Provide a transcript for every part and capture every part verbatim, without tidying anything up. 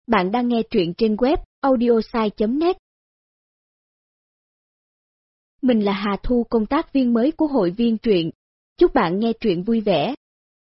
Bạn đang nghe truyện trên web audiosai chấm net. Mình là Hà Thu, công tác viên mới của hội viên truyện. Chúc bạn nghe truyện vui vẻ.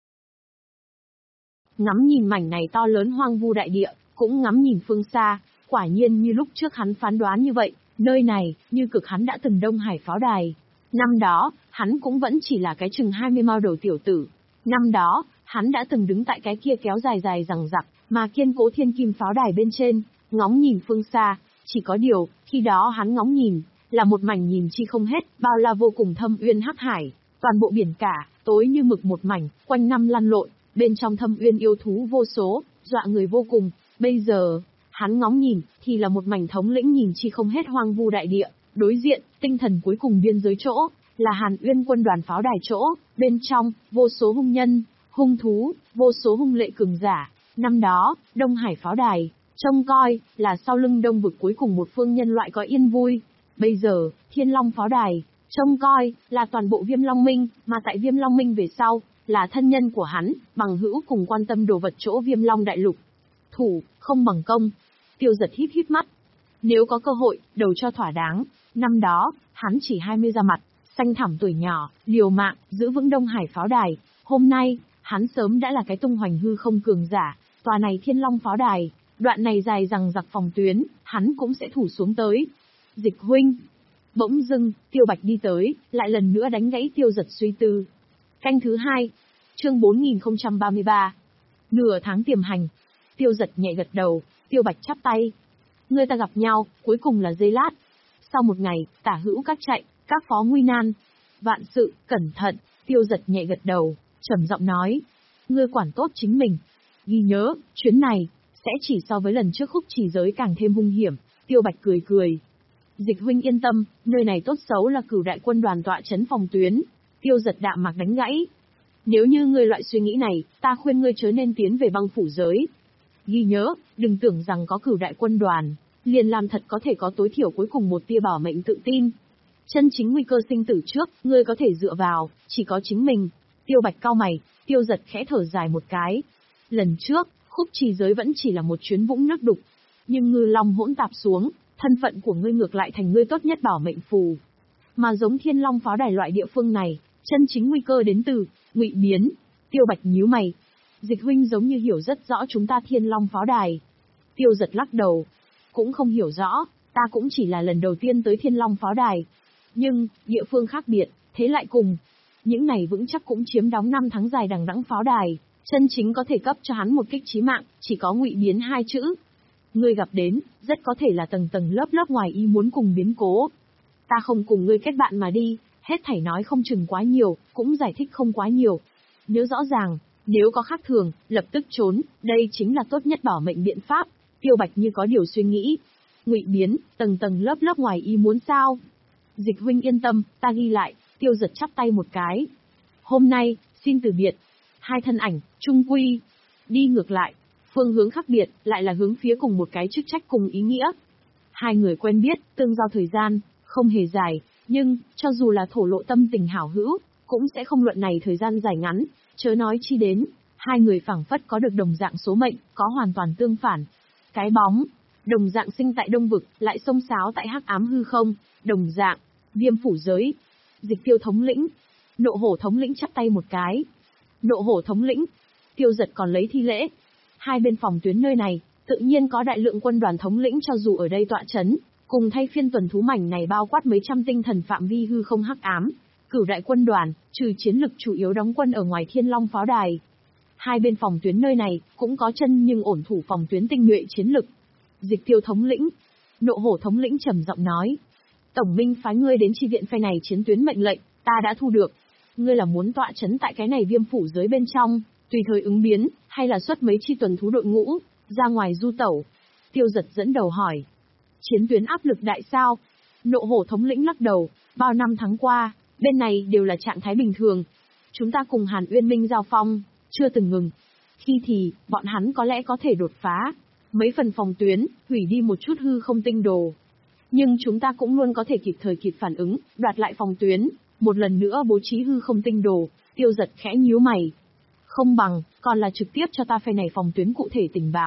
Ngắm nhìn mảnh này to lớn hoang vu đại địa, cũng ngắm nhìn phương xa, quả nhiên như lúc trước hắn phán đoán như vậy, nơi này, như cực hắn đã từng Đông Hải pháo đài. Năm đó, hắn cũng vẫn chỉ là cái chừng hai mươi mao đầu tiểu tử. Năm đó, hắn đã từng đứng tại cái kia kéo dài dài rằng rặc, mà kiên cố thiên kim pháo đài bên trên, ngóng nhìn phương xa, chỉ có điều, khi đó hắn ngóng nhìn, là một mảnh nhìn chi không hết, bao la vô cùng thâm uyên hắc hải, toàn bộ biển cả, tối như mực một mảnh, quanh năm lăn lộn, bên trong thâm uyên yêu thú vô số, dọa người vô cùng. Bây giờ, hắn ngóng nhìn, thì là một mảnh thống lĩnh nhìn chi không hết hoang vu đại địa, đối diện, tinh thần cuối cùng biên giới chỗ, là Hàn Uyên quân đoàn pháo đài chỗ, bên trong, vô số hung nhân, hung thú, vô số hung lệ cường giả. Năm đó, Đông Hải pháo đài, trông coi, là sau lưng đông vực cuối cùng một phương nhân loại có yên vui. Bây giờ, Thiên Long pháo đài, trông coi, là toàn bộ Viêm Long Minh, mà tại Viêm Long Minh về sau, là thân nhân của hắn, bằng hữu cùng quan tâm đồ vật chỗ Viêm Long đại lục. Thủ, không bằng công. Tiêu Giật híp híp mắt. Nếu có cơ hội, đầu cho thỏa đáng. Năm đó, hắn chỉ hai mươi ra mặt, xanh thẳm tuổi nhỏ, liều mạng, giữ vững Đông Hải pháo đài. Hôm nay, hắn sớm đã là cái tung hoành hư không cường giả. Tòa này Thiên Long pháo đài, đoạn này dài rằng giặc phòng tuyến, hắn cũng sẽ thủ xuống tới. Dịch huynh. Bỗng dưng, Tiêu Bạch đi tới, lại lần nữa đánh gãy Tiêu Giật suy tư. Canh thứ hai, chương bốn nghìn không trăm ba mươi ba. Nửa tháng tiềm hành. Tiêu Giật nhẹ gật đầu, Tiêu Bạch chắp tay. Người ta gặp nhau, cuối cùng là giây lát. Sau một ngày, tả hữu các chạy, các phó nguy nan. Vạn sự, cẩn thận, Tiêu Giật nhẹ gật đầu, trầm giọng nói. Ngươi quản tốt chính mình. Ghi nhớ, chuyến này, sẽ chỉ so với lần trước Khúc Trì giới càng thêm hung hiểm. Tiêu Bạch cười cười. Dịch huynh yên tâm, nơi này tốt xấu là Cửu đại quân đoàn tọa trấn phòng tuyến. Tiêu Giật đạm mạc đánh gãy. Nếu như ngươi loại suy nghĩ này, ta khuyên ngươi chớ nên tiến về băng phủ giới. Ghi nhớ, đừng tưởng rằng có Cửu đại quân đoàn, liền làm thật có thể có tối thiểu cuối cùng một tia bảo mệnh tự tin. Chân chính nguy cơ sinh tử trước, ngươi có thể dựa vào, chỉ có chính mình. Tiêu Bạch cau mày, Tiêu Giật khẽ thở dài một cái. Lần trước, Khúc Trì giới vẫn chỉ là một chuyến vũng nước đục. Nhưng ngư long hỗn tạp xuống, thân phận của ngươi ngược lại thành ngươi tốt nhất bảo mệnh phù. Mà giống Thiên Long pháo đài loại địa phương này, chân chính nguy cơ đến từ ngụy biến. Tiêu Bạch nhíu mày. Dịch huynh giống như hiểu rất rõ chúng ta Thiên Long pháo đài. Tiêu Giật lắc đầu. Cũng không hiểu rõ, ta cũng chỉ là lần đầu tiên tới Thiên Long pháo đài. Nhưng, địa phương khác biệt, thế lại cùng. Những này vững chắc cũng chiếm đóng năm tháng dài đằng đẵng pháo đài. Chân chính có thể cấp cho hắn một kích chí mạng, chỉ có ngụy biến hai chữ. Ngươi gặp đến, rất có thể là tầng tầng lớp lớp ngoài ý muốn cùng biến cố. Ta không cùng ngươi kết bạn mà đi, hết thảy nói không chừng quá nhiều, cũng giải thích không quá nhiều. Nhớ rõ ràng, nếu có khác thường, lập tức trốn, đây chính là tốt nhất bảo mệnh biện pháp. Tiêu Bạch như có điều suy nghĩ. Ngụy biến, tầng tầng lớp lớp ngoài ý muốn sao? Dịch huynh yên tâm, ta ghi lại. Tiêu Giật chắp tay một cái. Hôm nay, xin từ biệt. Hai thân ảnh, chung quy. Đi ngược lại, phương hướng khác biệt, lại là hướng phía cùng một cái chức trách cùng ý nghĩa. Hai người quen biết, tương giao thời gian, không hề dài, nhưng, cho dù là thổ lộ tâm tình hảo hữu, cũng sẽ không luận này thời gian dài ngắn, chớ nói chi đến. Hai người phảng phất có được đồng dạng số mệnh, có hoàn toàn tương phản. Cái bóng, đồng dạng sinh tại đông vực, lại xông xáo tại hắc ám hư không, đồng dạng, Viêm phủ giới. Dịch Tiêu thống lĩnh. Nộ hổ thống lĩnh chắp tay một cái. Nộ hổ thống lĩnh. Tiêu Giật còn lấy thi lễ. Hai bên phòng tuyến nơi này, tự nhiên có đại lượng quân đoàn thống lĩnh cho dù ở đây tọa chấn, cùng thay phiên tuần thú mảnh này bao quát mấy trăm tinh thần phạm vi hư không hắc ám. Cửu đại quân đoàn, trừ chiến lực chủ yếu đóng quân ở ngoài Thiên Long pháo đài. Hai bên phòng tuyến nơi này, cũng có chân nhưng ổn thủ phòng tuyến tinh nhuệ chiến lực. Dịch Tiêu thống lĩnh. Nộ hổ thống lĩnh trầm giọng nói. Tổng minh phái ngươi đến chi viện phe này chiến tuyến mệnh lệnh, ta đã thu được. Ngươi là muốn tọa chấn tại cái này Viêm phủ giới bên trong, tùy thời ứng biến, hay là xuất mấy chi tuần thú đội ngũ, ra ngoài du tẩu? Tiêu Giật dẫn đầu hỏi. Chiến tuyến áp lực đại sao? Nộ hổ thống lĩnh lắc đầu, bao năm tháng qua, bên này đều là trạng thái bình thường. Chúng ta cùng Hàn Uyên Minh giao phong, chưa từng ngừng. Khi thì, bọn hắn có lẽ có thể đột phá mấy phần phòng tuyến, hủy đi một chút hư không tinh đồ. Nhưng chúng ta cũng luôn có thể kịp thời kịp phản ứng, đoạt lại phòng tuyến, một lần nữa bố trí hư không tinh đồ. Tiêu Giật khẽ nhíu mày. Không bằng, còn là trực tiếp cho ta phe này phòng tuyến cụ thể tình báo.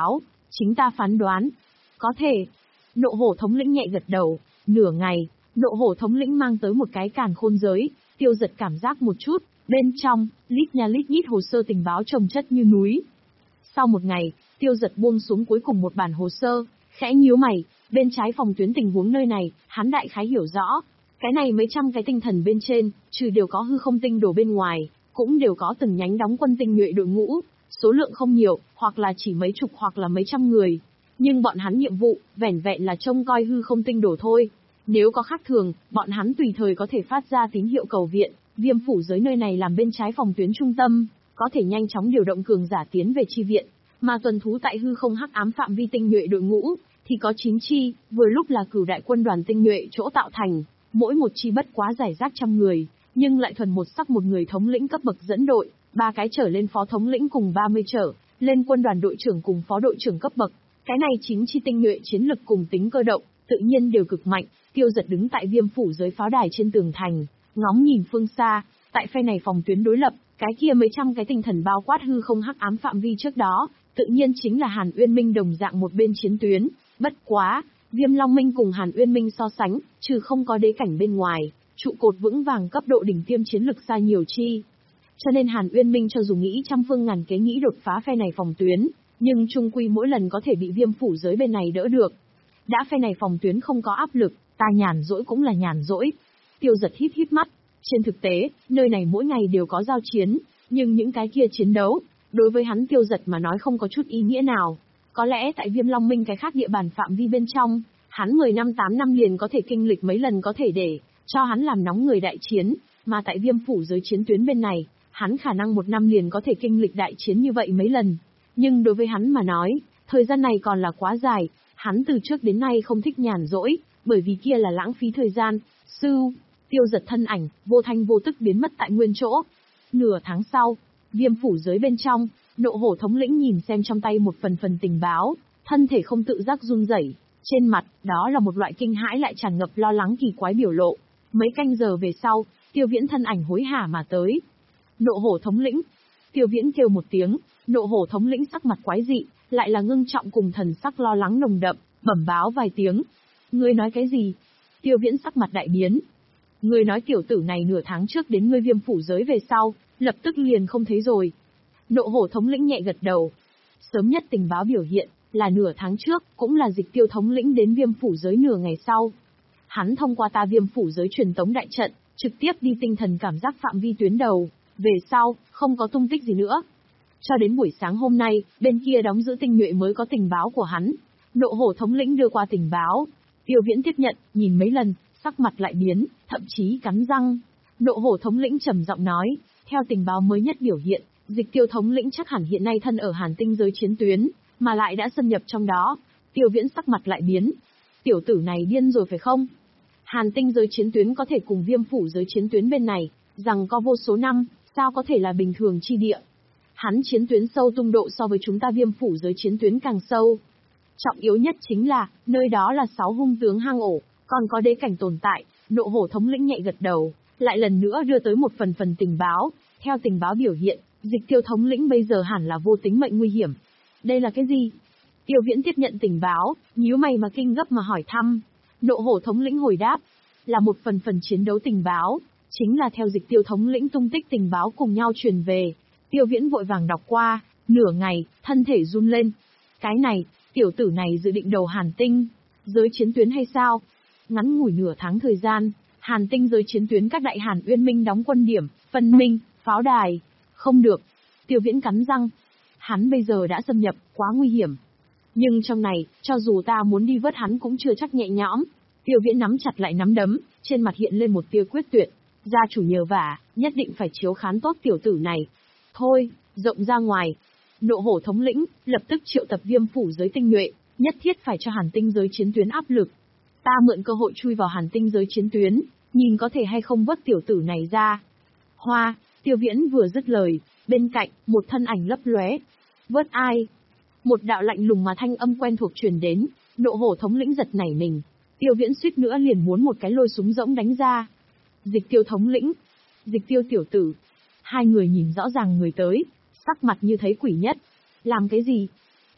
Chính ta phán đoán. Có thể. Nộ hổ thống lĩnh nhẹ gật đầu. Nửa ngày, nộ hổ thống lĩnh mang tới một cái càn khôn giới, Tiêu Giật cảm giác một chút, bên trong, lít nha lít nhít hồ sơ tình báo chồng chất như núi. Sau một ngày, Tiêu Giật buông xuống cuối cùng một bản hồ sơ, khẽ nhíu mày, bên trái phòng tuyến tình huống nơi này, hắn đại khái hiểu rõ. Cái này mấy trăm cái tinh thần bên trên, trừ đều có hư không tinh đồ bên ngoài, cũng đều có từng nhánh đóng quân tinh nhuệ đội ngũ, số lượng không nhiều, hoặc là chỉ mấy chục hoặc là mấy trăm người. Nhưng bọn hắn nhiệm vụ, vẻn vẹn là trông coi hư không tinh đồ thôi. Nếu có khác thường, bọn hắn tùy thời có thể phát ra tín hiệu cầu viện, Viêm phủ giới nơi này làm bên trái phòng tuyến trung tâm, có thể nhanh chóng điều động cường giả tiến về chi viện, mà tuần thú tại hư không hắc ám phạm vi tinh nhuệ đội ngũ, thì có chín chi, vừa lúc là cửu đại quân đoàn tinh nhuệ chỗ tạo thành, mỗi một chi bất quá giải rác trăm người, nhưng lại thuần một sắc một người thống lĩnh cấp bậc dẫn đội, ba cái trở lên phó thống lĩnh cùng ba mươi trở lên quân đoàn đội trưởng cùng phó đội trưởng cấp bậc. Cái này chín chi tinh nhuệ chiến lực cùng tính cơ động, tự nhiên đều cực mạnh. Tiêu Giật đứng tại Viêm phủ giới pháo đài trên tường thành, ngóng nhìn phương xa, tại phe này phòng tuyến đối lập, cái kia mấy trăm cái tinh thần bao quát hư không hắc ám phạm vi trước đó, tự nhiên chính là Hàn Uyên Minh đồng dạng một bên chiến tuyến. Bất quá, Viêm Long Minh cùng Hàn Uyên Minh so sánh, trừ không có đế cảnh bên ngoài, trụ cột vững vàng cấp độ đỉnh tiêm chiến lực xa nhiều chi. Cho nên Hàn Uyên Minh cho dù nghĩ trăm phương ngàn kế nghĩ đột phá phe này phòng tuyến, nhưng chung quy mỗi lần có thể bị Viêm phủ giới bên này đỡ được. Đã phe này phòng tuyến không có áp lực, ta nhàn rỗi cũng là nhàn rỗi. Tiêu Giật hít hít mắt. Trên thực tế, nơi này mỗi ngày đều có giao chiến, nhưng những cái kia chiến đấu, đối với hắn Tiêu Giật mà nói không có chút ý nghĩa nào. Có lẽ tại Viêm Long Minh cái khác địa bàn phạm vi bên trong, hắn mười năm tám năm liền có thể kinh lịch mấy lần có thể để cho hắn làm nóng người đại chiến, mà tại Viêm phủ giới chiến tuyến bên này, hắn khả năng một năm liền có thể kinh lịch đại chiến như vậy mấy lần. Nhưng đối với hắn mà nói, thời gian này còn là quá dài, hắn từ trước đến nay không thích nhàn rỗi, bởi vì kia là lãng phí thời gian. Sưu, Tiêu Giật thân ảnh, vô thanh vô tức biến mất tại nguyên chỗ. Nửa tháng sau, Viêm phủ giới bên trong, nộ hổ thống lĩnh nhìn xem trong tay một phần phần tình báo, thân thể không tự giác run rẩy, trên mặt, đó là một loại kinh hãi lại tràn ngập lo lắng kỳ quái biểu lộ. Mấy canh giờ về sau, Tiêu Viễn thân ảnh hối hả mà tới. Nộ hổ thống lĩnh. Tiêu Viễn kêu một tiếng, nộ hổ thống lĩnh sắc mặt quái dị, lại là ngưng trọng cùng thần sắc lo lắng nồng đậm, bẩm báo vài tiếng. Ngươi nói cái gì? Tiêu Viễn sắc mặt đại biến. Ngươi nói tiểu tử này nửa tháng trước đến ngươi Viêm phủ giới về sau, lập tức liền không thấy rồi. Nộ hổ thống lĩnh nhẹ gật đầu. Sớm nhất tình báo biểu hiện, là nửa tháng trước, cũng là Dịch Tiêu thống lĩnh đến Viêm phủ giới nửa ngày sau. Hắn thông qua ta Viêm phủ giới truyền tống đại trận, trực tiếp đi tinh thần cảm giác phạm vi tuyến đầu, về sau, không có tung tích gì nữa. Cho đến buổi sáng hôm nay, bên kia đóng giữ tinh nhuệ mới có tình báo của hắn. Nộ hổ thống lĩnh đưa qua tình báo. Tiêu Viễn tiếp nhận, nhìn mấy lần, sắc mặt lại biến, thậm chí cắn răng. Nộ hổ thống lĩnh trầm giọng nói, theo tình báo mới nhất biểu hiện, Dịch Tiêu thống lĩnh chắc hẳn hiện nay thân ở Hàn tinh giới chiến tuyến, mà lại đã xâm nhập trong đó. Tiêu Viễn sắc mặt lại biến. Tiểu tử này điên rồi phải không? Hàn tinh giới chiến tuyến có thể cùng Viêm phủ giới chiến tuyến bên này, rằng có vô số năm, sao có thể là bình thường chi địa? Hắn chiến tuyến sâu tung độ so với chúng ta Viêm phủ giới chiến tuyến càng sâu. Trọng yếu nhất chính là, nơi đó là sáu hung tướng hang ổ, còn có đế cảnh tồn tại. Nộ hổ thống lĩnh nhẹ gật đầu, lại lần nữa đưa tới một phần phần tình báo. Theo tình báo biểu hiện, Dịch Tiêu thống lĩnh bây giờ hẳn là vô tính mệnh nguy hiểm. Đây là cái gì? Tiêu Viễn tiếp nhận tình báo, nhíu mày mà kinh gấp mà hỏi thăm. Nộ hổ thống lĩnh hồi đáp, là một phần phần chiến đấu tình báo, chính là theo Dịch Tiêu thống lĩnh tung tích tình báo cùng nhau truyền về. Tiêu Viễn vội vàng đọc qua, nửa ngày, thân thể run lên. Cái này, tiểu tử này dự định đầu Hàn tinh, giới chiến tuyến hay sao? Ngắn ngủi nửa tháng thời gian, Hàn tinh giới chiến tuyến các đại Hàn Uyên Minh đóng quân điểm, phân minh, pháo đài. Không được. Tiêu Viễn cắn răng. Hắn bây giờ đã xâm nhập, quá nguy hiểm. Nhưng trong này, cho dù ta muốn đi vớt hắn cũng chưa chắc nhẹ nhõm. Tiêu Viễn nắm chặt lại nắm đấm, trên mặt hiện lên một tia quyết tuyệt. Gia chủ nhờ vả, nhất định phải chiếu khán tốt tiểu tử này. Thôi, rộng ra ngoài. Nộ hổ thống lĩnh, lập tức triệu tập Viêm phủ giới tinh nhuệ, nhất thiết phải cho Hàn tinh giới chiến tuyến áp lực. Ta mượn cơ hội chui vào Hàn tinh giới chiến tuyến, nhìn có thể hay không vớt tiểu tử này ra. Hoa, Tiêu Viễn vừa dứt lời, bên cạnh, một thân ảnh lấp lóe. Vớt ai? Một đạo lạnh lùng mà thanh âm quen thuộc truyền đến, nộ hổ thống lĩnh giật nảy mình. Tiêu Viễn suýt nữa liền muốn một cái lôi súng rỗng đánh ra. Dịch Tiêu thống lĩnh, Dịch Tiêu tiểu tử. Hai người nhìn rõ ràng người tới, sắc mặt như thấy quỷ nhất. Làm cái gì?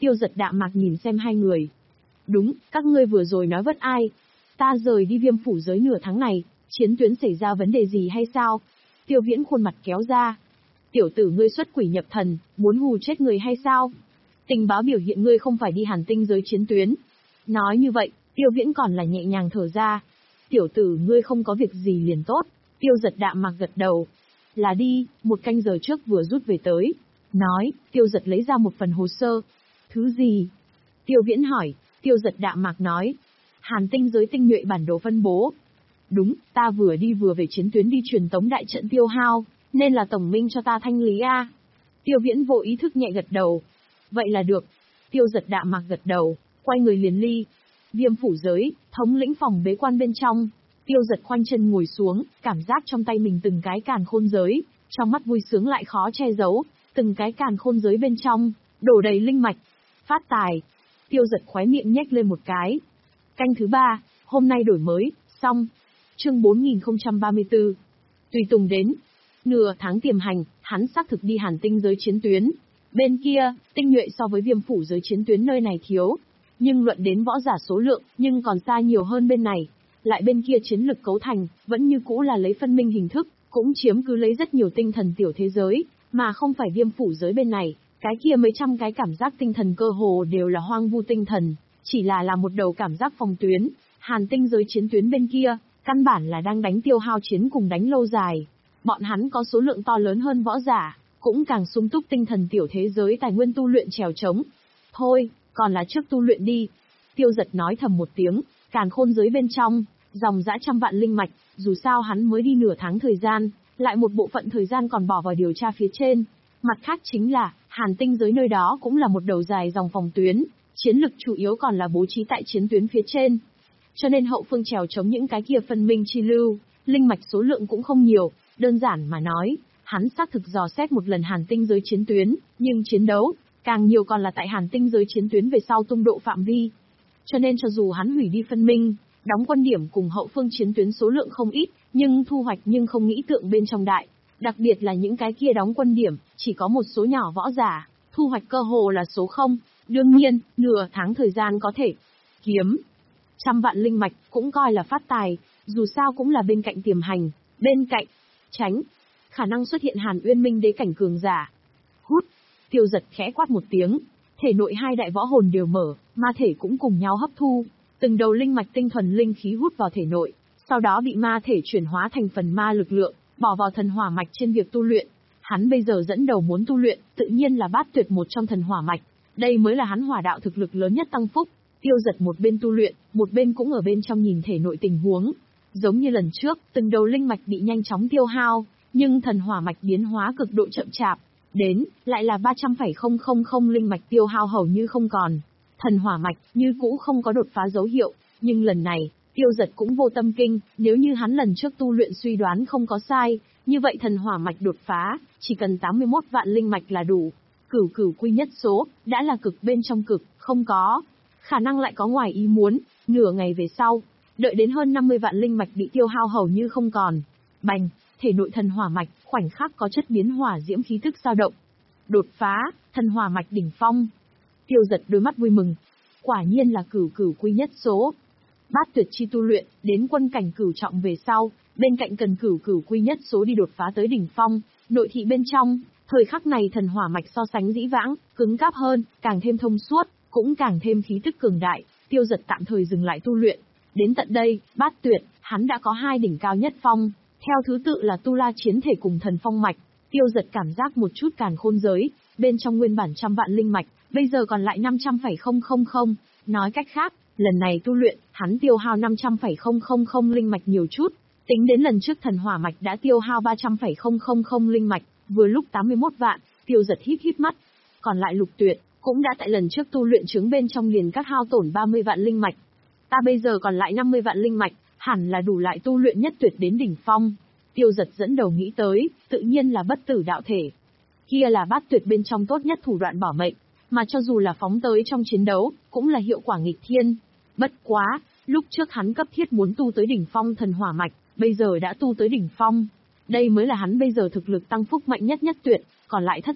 Tiêu Giật đạm mạc nhìn xem hai người. Đúng, các ngươi vừa rồi nói vất ai? Ta rời đi Viêm phủ giới nửa tháng này, chiến tuyến xảy ra vấn đề gì hay sao? Tiêu Viễn khuôn mặt kéo ra. Tiểu tử ngươi xuất quỷ nhập thần, muốn hù chết người hay sao? Tình báo biểu hiện ngươi không phải đi Hàn Tinh giới chiến tuyến. Nói như vậy, Tiêu Viễn còn là nhẹ nhàng thở ra. Tiểu tử ngươi không có việc gì liền tốt. Tiêu Giật đạm mạc gật đầu. Là đi, một canh giờ trước vừa rút về tới. Nói, Tiêu Giật lấy ra một phần hồ sơ. Thứ gì? Tiêu Viễn hỏi. Tiêu Giật đạm mạc nói. Hàn Tinh giới tinh nhuệ bản đồ phân bố. Đúng, ta vừa đi vừa về chiến tuyến đi truyền tống đại trận tiêu hao, nên là tổng minh cho ta thanh lý a. Tiêu Viễn vô ý thức nhẹ gật đầu. Vậy là được. Tiêu Giật đạm mạc gật đầu, quay người liền ly. Viêm phủ giới, thống lĩnh phòng bế quan bên trong. Tiêu Giật khoanh chân ngồi xuống, cảm giác trong tay mình từng cái càn khôn giới, trong mắt vui sướng lại khó che giấu, từng cái càn khôn giới bên trong, đổ đầy linh mạch. Phát tài. Tiêu Giật khóe miệng nhếch lên một cái. Canh thứ ba, hôm nay đổi mới, xong. Chương bốn nghìn không trăm ba mươi tư. Tùy tùng đến. Nửa tháng tiềm hành, hắn xác thực đi Hàn Tinh giới chiến tuyến. Bên kia, tinh nhuệ so với Viêm phủ giới chiến tuyến nơi này thiếu. Nhưng luận đến võ giả số lượng, nhưng còn xa nhiều hơn bên này. Lại bên kia chiến lực cấu thành, vẫn như cũ là lấy phân minh hình thức, cũng chiếm cứ lấy rất nhiều tinh thần tiểu thế giới, mà không phải Viêm phủ giới bên này. Cái kia mấy trăm cái cảm giác tinh thần cơ hồ đều là hoang vu tinh thần, chỉ là là một đầu cảm giác phòng tuyến. Hàn Tinh giới chiến tuyến bên kia, căn bản là đang đánh tiêu hao chiến cùng đánh lâu dài. Bọn hắn có số lượng to lớn hơn võ giả, cũng càng sung túc tinh thần tiểu thế giới tài nguyên tu luyện trèo trống. Thôi, còn là trước tu luyện đi. Tiêu Giật nói thầm một tiếng, càn khôn giới bên trong, dòng dã trăm vạn linh mạch, dù sao hắn mới đi nửa tháng thời gian, lại một bộ phận thời gian còn bỏ vào điều tra phía trên. Mặt khác chính là, Hàn Tinh giới nơi đó cũng là một đầu dài dòng phòng tuyến, chiến lực chủ yếu còn là bố trí tại chiến tuyến phía trên. Cho nên hậu phương trèo chống những cái kia phân minh chi lưu, linh mạch số lượng cũng không nhiều, đơn giản mà nói, hắn xác thực dò xét một lần Hàn Tinh giới chiến tuyến, nhưng chiến đấu, càng nhiều còn là tại Hàn Tinh giới chiến tuyến về sau tung độ phạm vi. Cho nên cho dù hắn hủy đi phân minh, đóng quân điểm cùng hậu phương chiến tuyến số lượng không ít, nhưng thu hoạch nhưng không nghĩ tượng bên trong đại. Đặc biệt là những cái kia đóng quân điểm, chỉ có một số nhỏ võ giả, thu hoạch cơ hồ là số không. Đương nhiên, nửa tháng thời gian có thể kiếm trăm vạn linh mạch, cũng coi là phát tài, dù sao cũng là bên cạnh tiềm hành, bên cạnh tránh khả năng xuất hiện Hàn Uyên Minh đế cảnh cường giả. Hút. Tiêu Giật khẽ quát một tiếng, thể nội hai đại võ hồn đều mở, ma thể cũng cùng nhau hấp thu, từng đầu linh mạch tinh thuần linh khí hút vào thể nội, sau đó bị ma thể chuyển hóa thành phần ma lực lượng, bỏ vào thần hỏa mạch trên việc tu luyện. Hắn bây giờ dẫn đầu muốn tu luyện, tự nhiên là bát tuyệt một trong thần hỏa mạch, đây mới là hắn hỏa đạo thực lực lớn nhất tăng phúc. Tiêu Giật một bên tu luyện, một bên cũng ở bên trong nhìn thể nội tình huống. Giống như lần trước, từng đầu linh mạch bị nhanh chóng tiêu hao, nhưng thần hỏa mạch biến hóa cực độ chậm chạp. Đến, lại là ba trăm phẩy không không không linh mạch tiêu hao hầu như không còn. Thần hỏa mạch, như cũ không có đột phá dấu hiệu, nhưng lần này, Tiêu Giật cũng vô tâm kinh, nếu như hắn lần trước tu luyện suy đoán không có sai, như vậy thần hỏa mạch đột phá, chỉ cần tám mươi mốt vạn linh mạch là đủ. Cửu cửu quy nhất số, đã là cực bên trong cực, không có. Khả năng lại có ngoài ý muốn, nửa ngày về sau, đợi đến hơn năm mươi vạn linh mạch bị tiêu hao hầu như không còn. Bành, thể nội thần hỏa mạch, khoảnh khắc có chất biến hỏa diễm khí tức dao động. Đột phá, thần hỏa mạch đỉnh phong. Tiêu Giật đôi mắt vui mừng. Quả nhiên là cửu cửu quy nhất số. Bát tuyệt chi tu luyện, đến quân cảnh cửu trọng về sau, bên cạnh cần cửu cửu quy nhất số đi đột phá tới đỉnh phong, nội thị bên trong, thời khắc này thần hỏa mạch so sánh dĩ vãng, cứng cáp hơn, càng thêm thông suốt, cũng càng thêm khí tức cường đại. Tiêu Giật tạm thời dừng lại tu luyện. Đến tận đây, bát tuyệt, hắn đã có hai đỉnh cao nhất phong, theo thứ tự là tu la chiến thể cùng thần phong mạch. Tiêu Giật cảm giác một chút càn khôn giới, bên trong nguyên bản trăm vạn linh mạch, bây giờ còn lại năm trăm phẩy không không không, nói cách khác, lần này tu luyện, hắn tiêu hao năm trăm phẩy không không không linh mạch nhiều chút, tính đến lần trước thần hỏa mạch đã tiêu hao ba trăm phẩy không không không linh mạch, vừa lúc tám mươi mốt vạn. Tiêu Giật híp híp mắt. Còn lại Lục Tuyệt, cũng đã tại lần trước tu luyện chứng bên trong liền cắt hao tổn ba mươi vạn linh mạch. Ta bây giờ còn lại năm mươi vạn linh mạch, hẳn là đủ lại tu luyện nhất tuyệt đến đỉnh phong. Tiêu Giật dẫn đầu nghĩ tới, tự nhiên là bất tử đạo thể. Kia là bát tuyệt bên trong tốt nhất thủ đoạn bảo mệnh, mà cho dù là phóng tới trong chiến đấu, cũng là hiệu quả nghịch thiên. Bất quá, lúc trước hắn cấp thiết muốn tu tới đỉnh phong thần hỏa mạch, bây giờ đã tu tới đỉnh phong. Đây mới là hắn bây giờ thực lực tăng phúc mạnh nhất nhất tuyệt, còn lại thất tuyệt,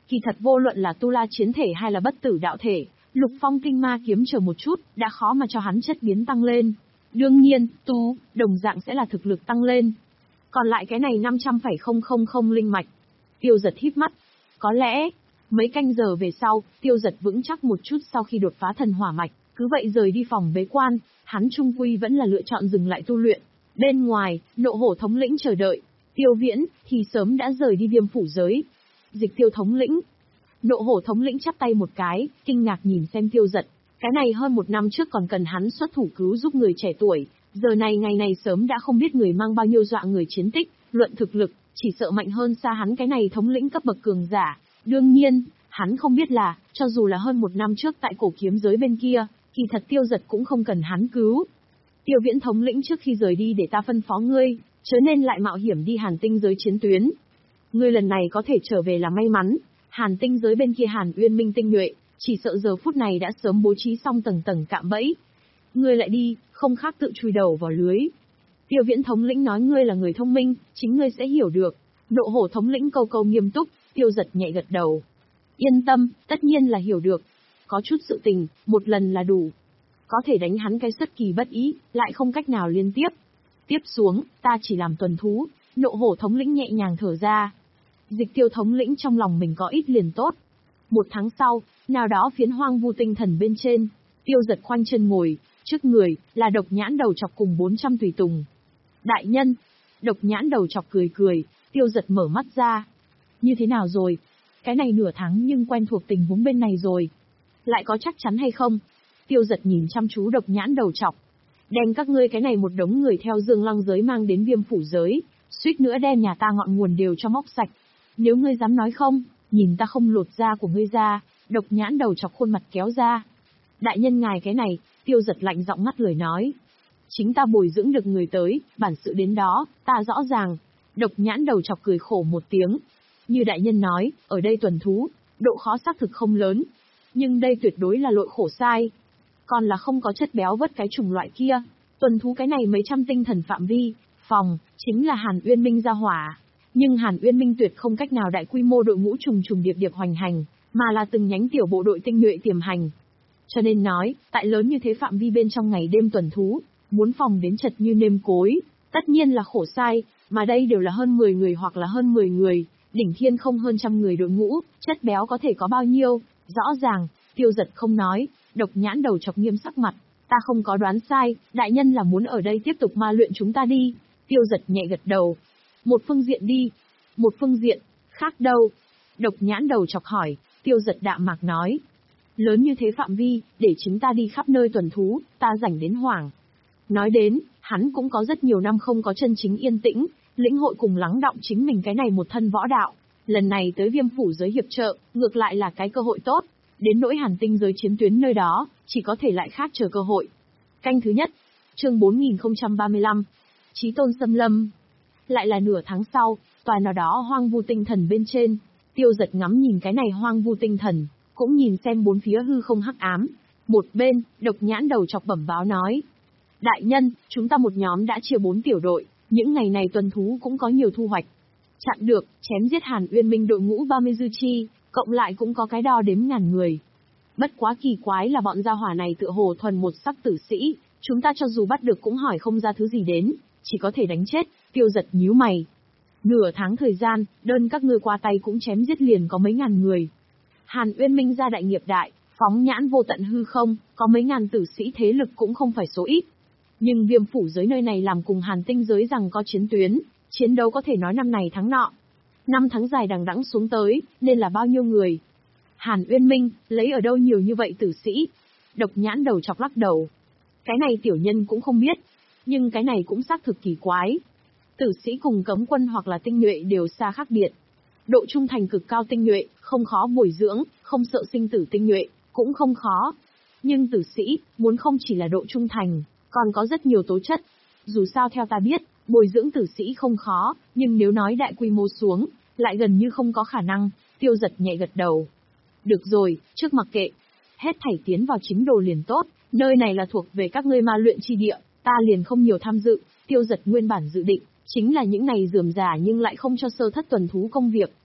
Kỳ thật vô luận là tu la chiến thể hay là bất tử đạo thể, lục phong kinh ma kiếm chờ một chút, đã khó mà cho hắn chất biến tăng lên. Đương nhiên, tu, đồng dạng sẽ là thực lực tăng lên. Còn lại cái này năm trăm phẩy không không không linh mạch. Tiêu Giật híp mắt. Có lẽ, mấy canh giờ về sau, Tiêu Giật vững chắc một chút sau khi đột phá thần hỏa mạch, cứ vậy rời đi phòng bế quan, hắn trung quy vẫn là lựa chọn dừng lại tu luyện. Bên ngoài, Nộ Hổ thống lĩnh chờ đợi, Tiêu Viễn thì sớm đã rời đi Viêm phủ giới. Dịch Tiêu thống lĩnh. Nộ Hổ thống lĩnh chắp tay một cái, kinh ngạc nhìn xem Tiêu Giật. Cái này hơn một năm trước còn cần hắn xuất thủ cứu giúp người trẻ tuổi, giờ này ngày này sớm đã không biết người mang bao nhiêu dọa người chiến tích, luận thực lực, chỉ sợ mạnh hơn xa hắn cái này thống lĩnh cấp bậc cường giả. Đương nhiên, hắn không biết là, cho dù là hơn một năm trước tại cổ kiếm giới bên kia, kỳ thật Tiêu Giật cũng không cần hắn cứu. Tiêu Viễn thống lĩnh trước khi rời đi để ta phân phó ngươi, chớ nên lại mạo hiểm đi Hàn Tinh giới chiến tuyến. Ngươi lần này có thể trở về là may mắn, Hàn Tinh giới bên kia Hàn Uyên Minh tinh nhuệ, chỉ sợ giờ phút này đã sớm bố trí xong tầng tầng cạm bẫy. Ngươi lại đi, không khác tự chui đầu vào lưới. Tiêu Viễn thống lĩnh nói ngươi là người thông minh, chính ngươi sẽ hiểu được. Nộ Hổ thống lĩnh câu câu nghiêm túc, Tiêu Giật nhẹ gật đầu. Yên tâm, tất nhiên là hiểu được. Có chút sự tình, một lần là đủ. Có thể đánh hắn cái xuất kỳ bất ý, lại không cách nào liên tiếp. Tiếp xuống, ta chỉ làm tuần thú. Nộ Hổ thống lĩnh nhẹ nhàng thở ra. Dịch Tiêu thống lĩnh trong lòng mình có ít liền tốt. Một tháng sau, nào đó phiến hoang vu tinh thần bên trên, Tiêu Giật khoanh chân ngồi, trước người là Độc Nhãn đầu chọc cùng bốn trăm tùy tùng. Đại nhân, Độc Nhãn đầu chọc cười cười, Tiêu Giật mở mắt ra. Như thế nào rồi? Cái này nửa tháng nhưng quen thuộc tình huống bên này rồi. Lại có chắc chắn hay không? Tiêu Giật nhìn chăm chú Độc Nhãn đầu chọc. Đem các ngươi cái này một đống người theo Dương Lăng giới mang đến Viêm phủ giới, suýt nữa đem nhà ta ngọn nguồn đều cho móc sạch. Nếu ngươi dám nói không, nhìn ta không lột da của ngươi ra. Độc Nhãn đầu chọc khuôn mặt kéo ra. Đại nhân ngài cái này, Tiêu Giật lạnh giọng ngắt lời nói. Chính ta bồi dưỡng được người tới, bản sự đến đó, ta rõ ràng. Độc Nhãn đầu chọc cười khổ một tiếng. Như đại nhân nói, ở đây tuần thú, độ khó xác thực không lớn. Nhưng đây tuyệt đối là lội khổ sai. Còn là không có chất béo vớt cái chủng loại kia. Tuần thú cái này mấy trăm tinh thần phạm vi, phòng, chính là Hàn Uyên Minh gia hỏa. Nhưng Hàn Uyên Minh tuyệt không cách nào đại quy mô đội ngũ trùng trùng điệp điệp hoành hành, mà là từng nhánh tiểu bộ đội tinh nhuệ tiềm hành. Cho nên nói, tại lớn như thế phạm vi bên trong ngày đêm tuần thú, muốn phòng đến chật như nêm cối, tất nhiên là khổ sai, mà đây đều là hơn mười người hoặc là hơn mười người, đỉnh thiên không hơn trăm người đội ngũ, chất béo có thể có bao nhiêu, rõ ràng, Tiêu Giật không nói, Độc Nhãn đầu chọc nghiêm sắc mặt, ta không có đoán sai, đại nhân là muốn ở đây tiếp tục ma luyện chúng ta đi. Tiêu Giật nhẹ gật đầu. Một phương diện đi. Một phương diện, khác đâu? Độc Nhãn đầu chọc hỏi, Tiêu Giật đạm mạc nói. Lớn như thế phạm vi, để chúng ta đi khắp nơi tuần thú, ta rảnh đến hoảng. Nói đến, hắn cũng có rất nhiều năm không có chân chính yên tĩnh, lĩnh hội cùng lắng đọng chính mình cái này một thân võ đạo. Lần này tới Viêm phủ giới hiệp trợ, ngược lại là cái cơ hội tốt. Đến nỗi Hàn Tinh giới chiến tuyến nơi đó, chỉ có thể lại khác chờ cơ hội. Canh thứ nhất, chương bốn nghìn không trăm ba mươi lăm, Chí Tôn xâm lâm. Lại là nửa tháng sau, tòa nào đó hoang vu tinh thần bên trên, Tiêu Giật ngắm nhìn cái này hoang vu tinh thần, cũng nhìn xem bốn phía hư không hắc ám. Một bên, Độc Nhãn đầu chọc bẩm báo nói. Đại nhân, chúng ta một nhóm đã chia bốn tiểu đội, những ngày này tuần thú cũng có nhiều thu hoạch. Chặn được, chém giết Hàn Uyên Minh đội ngũ ba mươi dư chi, cộng lại cũng có cái đo đếm ngàn người. Bất quá kỳ quái là bọn gia hỏa này tựa hồ thuần một sắc tử sĩ, chúng ta cho dù bắt được cũng hỏi không ra thứ gì đến, chỉ có thể đánh chết. Tiêu Giật nhíu mày. Nửa tháng thời gian, đơn các ngươi qua tay cũng chém giết liền có mấy ngàn người. Hàn Uyên Minh gia đại nghiệp đại, phóng nhãn vô tận hư không, có mấy ngàn tử sĩ thế lực cũng không phải số ít. Nhưng Viêm phủ giới nơi này làm cùng Hàn Tinh giới rằng có chiến tuyến, chiến đấu có thể nói năm này tháng nọ. Năm tháng dài đằng đẵng xuống tới, nên là bao nhiêu người? Hàn Uyên Minh, lấy ở đâu nhiều như vậy tử sĩ? Độc Nhãn đầu chọc lắc đầu. Cái này tiểu nhân cũng không biết, nhưng cái này cũng xác thực kỳ quái. Tử sĩ cùng cấm quân hoặc là tinh nhuệ đều xa khác biệt. Độ trung thành cực cao tinh nhuệ, không khó bồi dưỡng, không sợ sinh tử tinh nhuệ, cũng không khó. Nhưng tử sĩ, muốn không chỉ là độ trung thành, còn có rất nhiều tố chất. Dù sao theo ta biết, bồi dưỡng tử sĩ không khó, nhưng nếu nói đại quy mô xuống, lại gần như không có khả năng. Tiêu Giật nhẹ gật đầu. Được rồi, trước mặc kệ. Hết thảy tiến vào chính đồ liền tốt, nơi này là thuộc về các ngươi ma luyện chi địa, ta liền không nhiều tham dự. Tiêu Giật nguyên bản dự định, chính là những ngày rườm rà nhưng lại không cho sơ thất tuần thú công việc,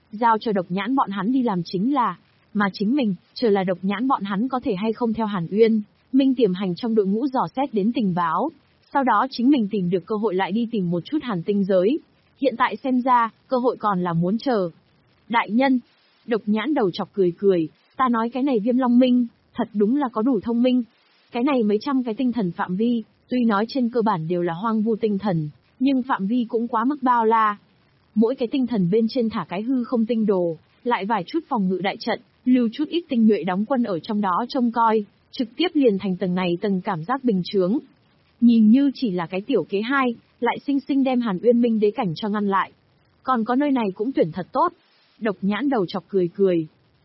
giao cho độc nhãn bọn hắn đi làm chính là, mà chính mình, chờ là độc nhãn bọn hắn có thể hay không theo Hàn Uyên Minh tiềm hành trong đội ngũ dò xét đến tình báo, sau đó chính mình tìm được cơ hội lại đi tìm một chút Hàn tinh giới. Hiện tại xem ra, cơ hội còn là muốn chờ. Đại nhân, độc nhãn đầu chọc cười cười, ta nói cái này Viêm Long Minh, thật đúng là có đủ thông minh. Cái này mấy trăm cái tinh thần phạm vi, tuy nói trên cơ bản đều là hoang vu tinh thần, nhưng phạm vi cũng quá mức bao la. Mỗi cái tinh thần bên trên thả cái hư không tinh đồ, lại vài chút phòng ngự đại trận, lưu chút ít tinh nhuệ đóng quân ở trong đó trông coi, trực tiếp liền thành tầng này tầng cảm giác bình chướng. Nhìn như chỉ là cái tiểu kế hai, lại sinh sinh đem Hàn Uyên Minh đế cảnh cho ngăn lại. Còn có nơi này cũng tuyển thật tốt. Độc nhãn đầu chọc cười cười.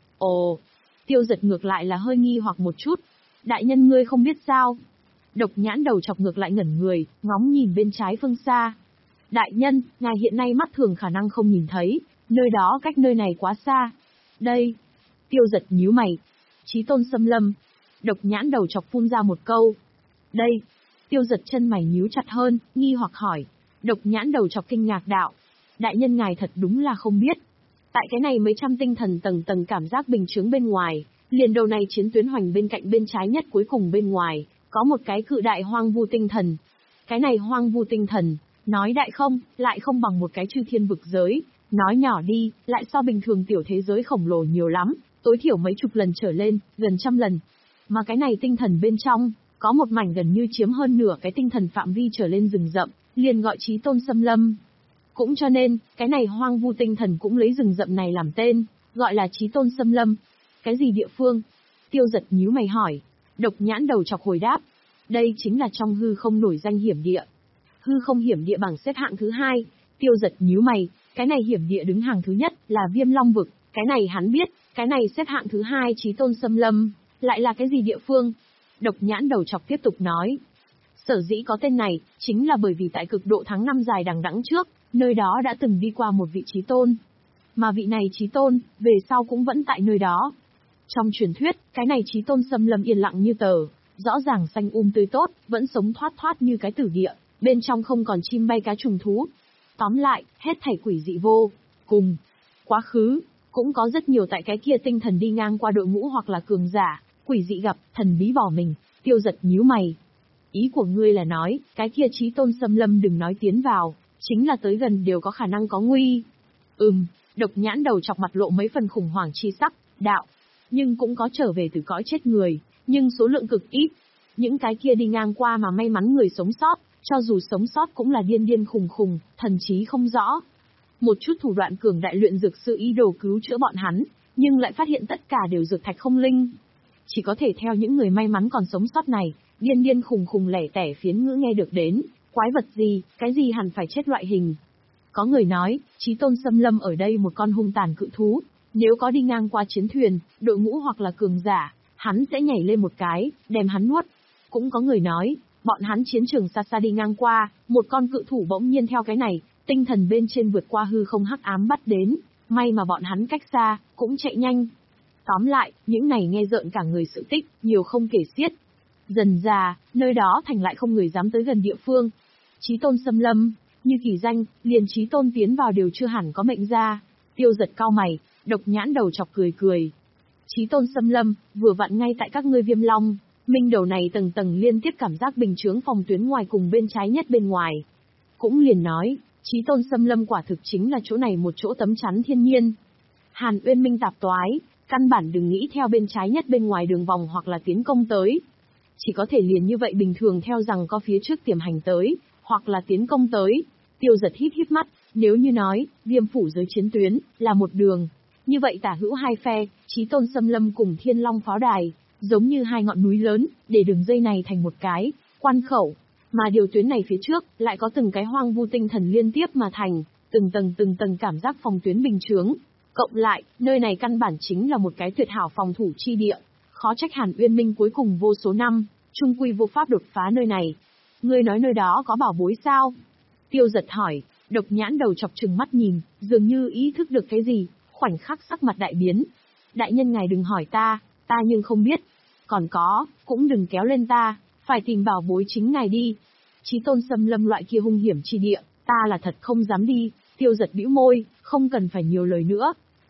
Ồ, Tiêu Giật ngược lại là hơi nghi hoặc một chút. Đại nhân ngươi không biết sao? Độc nhãn đầu chọc ngược lại ngẩn người, ngóng nhìn bên trái phương xa. Đại nhân, ngài hiện nay mắt thường khả năng không nhìn thấy, nơi đó cách nơi này quá xa. Đây. Tiêu Giật nhíu mày. Chí tôn xâm lâm. Độc nhãn đầu chọc phun ra một câu. Đây. Tiêu Giật chân mày nhíu chặt hơn, nghi hoặc hỏi. Độc nhãn đầu chọc kinh ngạc đạo. Đại nhân ngài thật đúng là không biết. Tại cái này mấy trăm tinh thần tầng tầng cảm giác bình chướng bên ngoài, liền đầu này chiến tuyến hoành bên cạnh bên trái nhất cuối cùng bên ngoài, có một cái cự đại hoang vu tinh thần. Cái này hoang vu tinh thần, nói đại không, lại không bằng một cái chư thiên vực giới, nói nhỏ đi, lại so bình thường tiểu thế giới khổng lồ nhiều lắm, tối thiểu mấy chục lần trở lên, gần trăm lần. Mà cái này tinh thần bên trong, có một mảnh gần như chiếm hơn nửa cái tinh thần phạm vi trở lên rừng rậm, liền gọi chí tôn xâm lâm. Cũng cho nên, cái này hoang vu tinh thần cũng lấy rừng rậm này làm tên, gọi là chí tôn xâm lâm. Cái gì địa phương? Tiêu Giật nhíu mày hỏi. Độc nhãn đầu chọc hồi đáp. Đây chính là trong hư không nổi danh hiểm địa. Hư không hiểm địa bảng xếp hạng thứ hai. Tiêu Giật nhíu mày, cái này hiểm địa đứng hàng thứ nhất là Viêm Long vực, cái này hắn biết, cái này xếp hạng thứ hai chí tôn xâm lâm, lại là cái gì địa phương? Độc nhãn đầu chọc tiếp tục nói. Sở dĩ có tên này, chính là bởi vì tại cực độ tháng năm dài đằng đẵng trước, nơi đó đã từng đi qua một vị chí tôn. Mà vị này chí tôn, về sau cũng vẫn tại nơi đó. Trong truyền thuyết, cái này chí tôn xâm lâm yên lặng như tờ, rõ ràng xanh um tươi tốt, vẫn sống thoát thoát như cái tử địa, bên trong không còn chim bay cá trùng thú. Tóm lại, hết thảy quỷ dị vô cùng. Quá khứ, cũng có rất nhiều tại cái kia tinh thần đi ngang qua đội ngũ hoặc là cường giả, quỷ dị gặp, thần bí bỏ mình. Tiêu Giật nhíu mày. Ý của ngươi là nói, cái kia chí tôn xâm lâm đừng nói tiến vào, chính là tới gần đều có khả năng có nguy. Ừm, độc nhãn đầu chọc mặt lộ mấy phần khủng hoảng chi sắc, đạo. Nhưng cũng có trở về từ cõi chết người, nhưng số lượng cực ít. Những cái kia đi ngang qua mà may mắn người sống sót, cho dù sống sót cũng là điên điên khùng khùng, thần trí không rõ. Một chút thủ đoạn cường đại luyện dược sư ý đồ cứu chữa bọn hắn, nhưng lại phát hiện tất cả đều dược thạch không linh. Chỉ có thể theo những người may mắn còn sống sót này, điên điên khùng khùng lẻ tẻ phiến ngữ nghe được đến, quái vật gì, cái gì hẳn phải chết loại hình. Có người nói, chí tôn xâm lâm ở đây một con hung tàn cự thú, nếu có đi ngang qua chiến thuyền, đội ngũ hoặc là cường giả, hắn sẽ nhảy lên một cái, đem hắn nuốt. Cũng có người nói, bọn hắn chiến trường xa xa đi ngang qua, một con cự thủ bỗng nhiên theo cái này, tinh thần bên trên vượt qua hư không hắc ám bắt đến, may mà bọn hắn cách xa, cũng chạy nhanh. Tóm lại, những này nghe rợn cả người sự tích, nhiều không kể xiết. Dần già, nơi đó thành lại không người dám tới gần địa phương. Chí tôn xâm lâm, như kỳ danh, liền chí tôn tiến vào đều chưa hẳn có mệnh ra. Tiêu Giật cau mày, độc nhãn đầu chọc cười cười. Chí tôn xâm lâm, vừa vặn ngay tại các ngươi Viêm Long Minh đầu này tầng tầng liên tiếp cảm giác bình chướng phòng tuyến ngoài cùng bên trái nhất bên ngoài. Cũng liền nói, chí tôn xâm lâm quả thực chính là chỗ này một chỗ tấm chắn thiên nhiên. Hàn Uyên Minh tạp toái, căn bản đừng nghĩ theo bên trái nhất bên ngoài đường vòng hoặc là tiến công tới. Chỉ có thể liền như vậy bình thường theo rằng có phía trước tiềm hành tới, hoặc là tiến công tới. Tiêu Giật híp híp mắt, nếu như nói, Viêm phủ giới chiến tuyến, là một đường. Như vậy tả hữu hai phe, chí tôn xâm lâm cùng Thiên Long pháo đài, giống như hai ngọn núi lớn, để đường dây này thành một cái quan khẩu. Mà điều tuyến này phía trước, lại có từng cái hoang vu tinh thần liên tiếp mà thành, từng tầng từng tầng cảm giác phòng tuyến bình chướng. Cộng lại, nơi này căn bản chính là một cái tuyệt hảo phòng thủ chi địa. Khó trách Hàn Uyên Minh cuối cùng vô số năm, trung quy vô pháp đột phá nơi này. Ngươi nói nơi đó có bảo bối sao? Tiêu Giật hỏi, độc nhãn đầu chọc trừng mắt nhìn, dường như ý thức được cái gì, khoảnh khắc sắc mặt đại biến. Đại nhân ngài đừng hỏi ta, ta nhưng không biết. Còn có, cũng đừng kéo lên ta, phải tìm bảo bối chính ngài đi. Chí tôn xâm lâm loại kia hung hiểm chi địa, ta là thật không dám đi. Tiêu Giật bĩu môi, không cần phải nhiều lời nữa.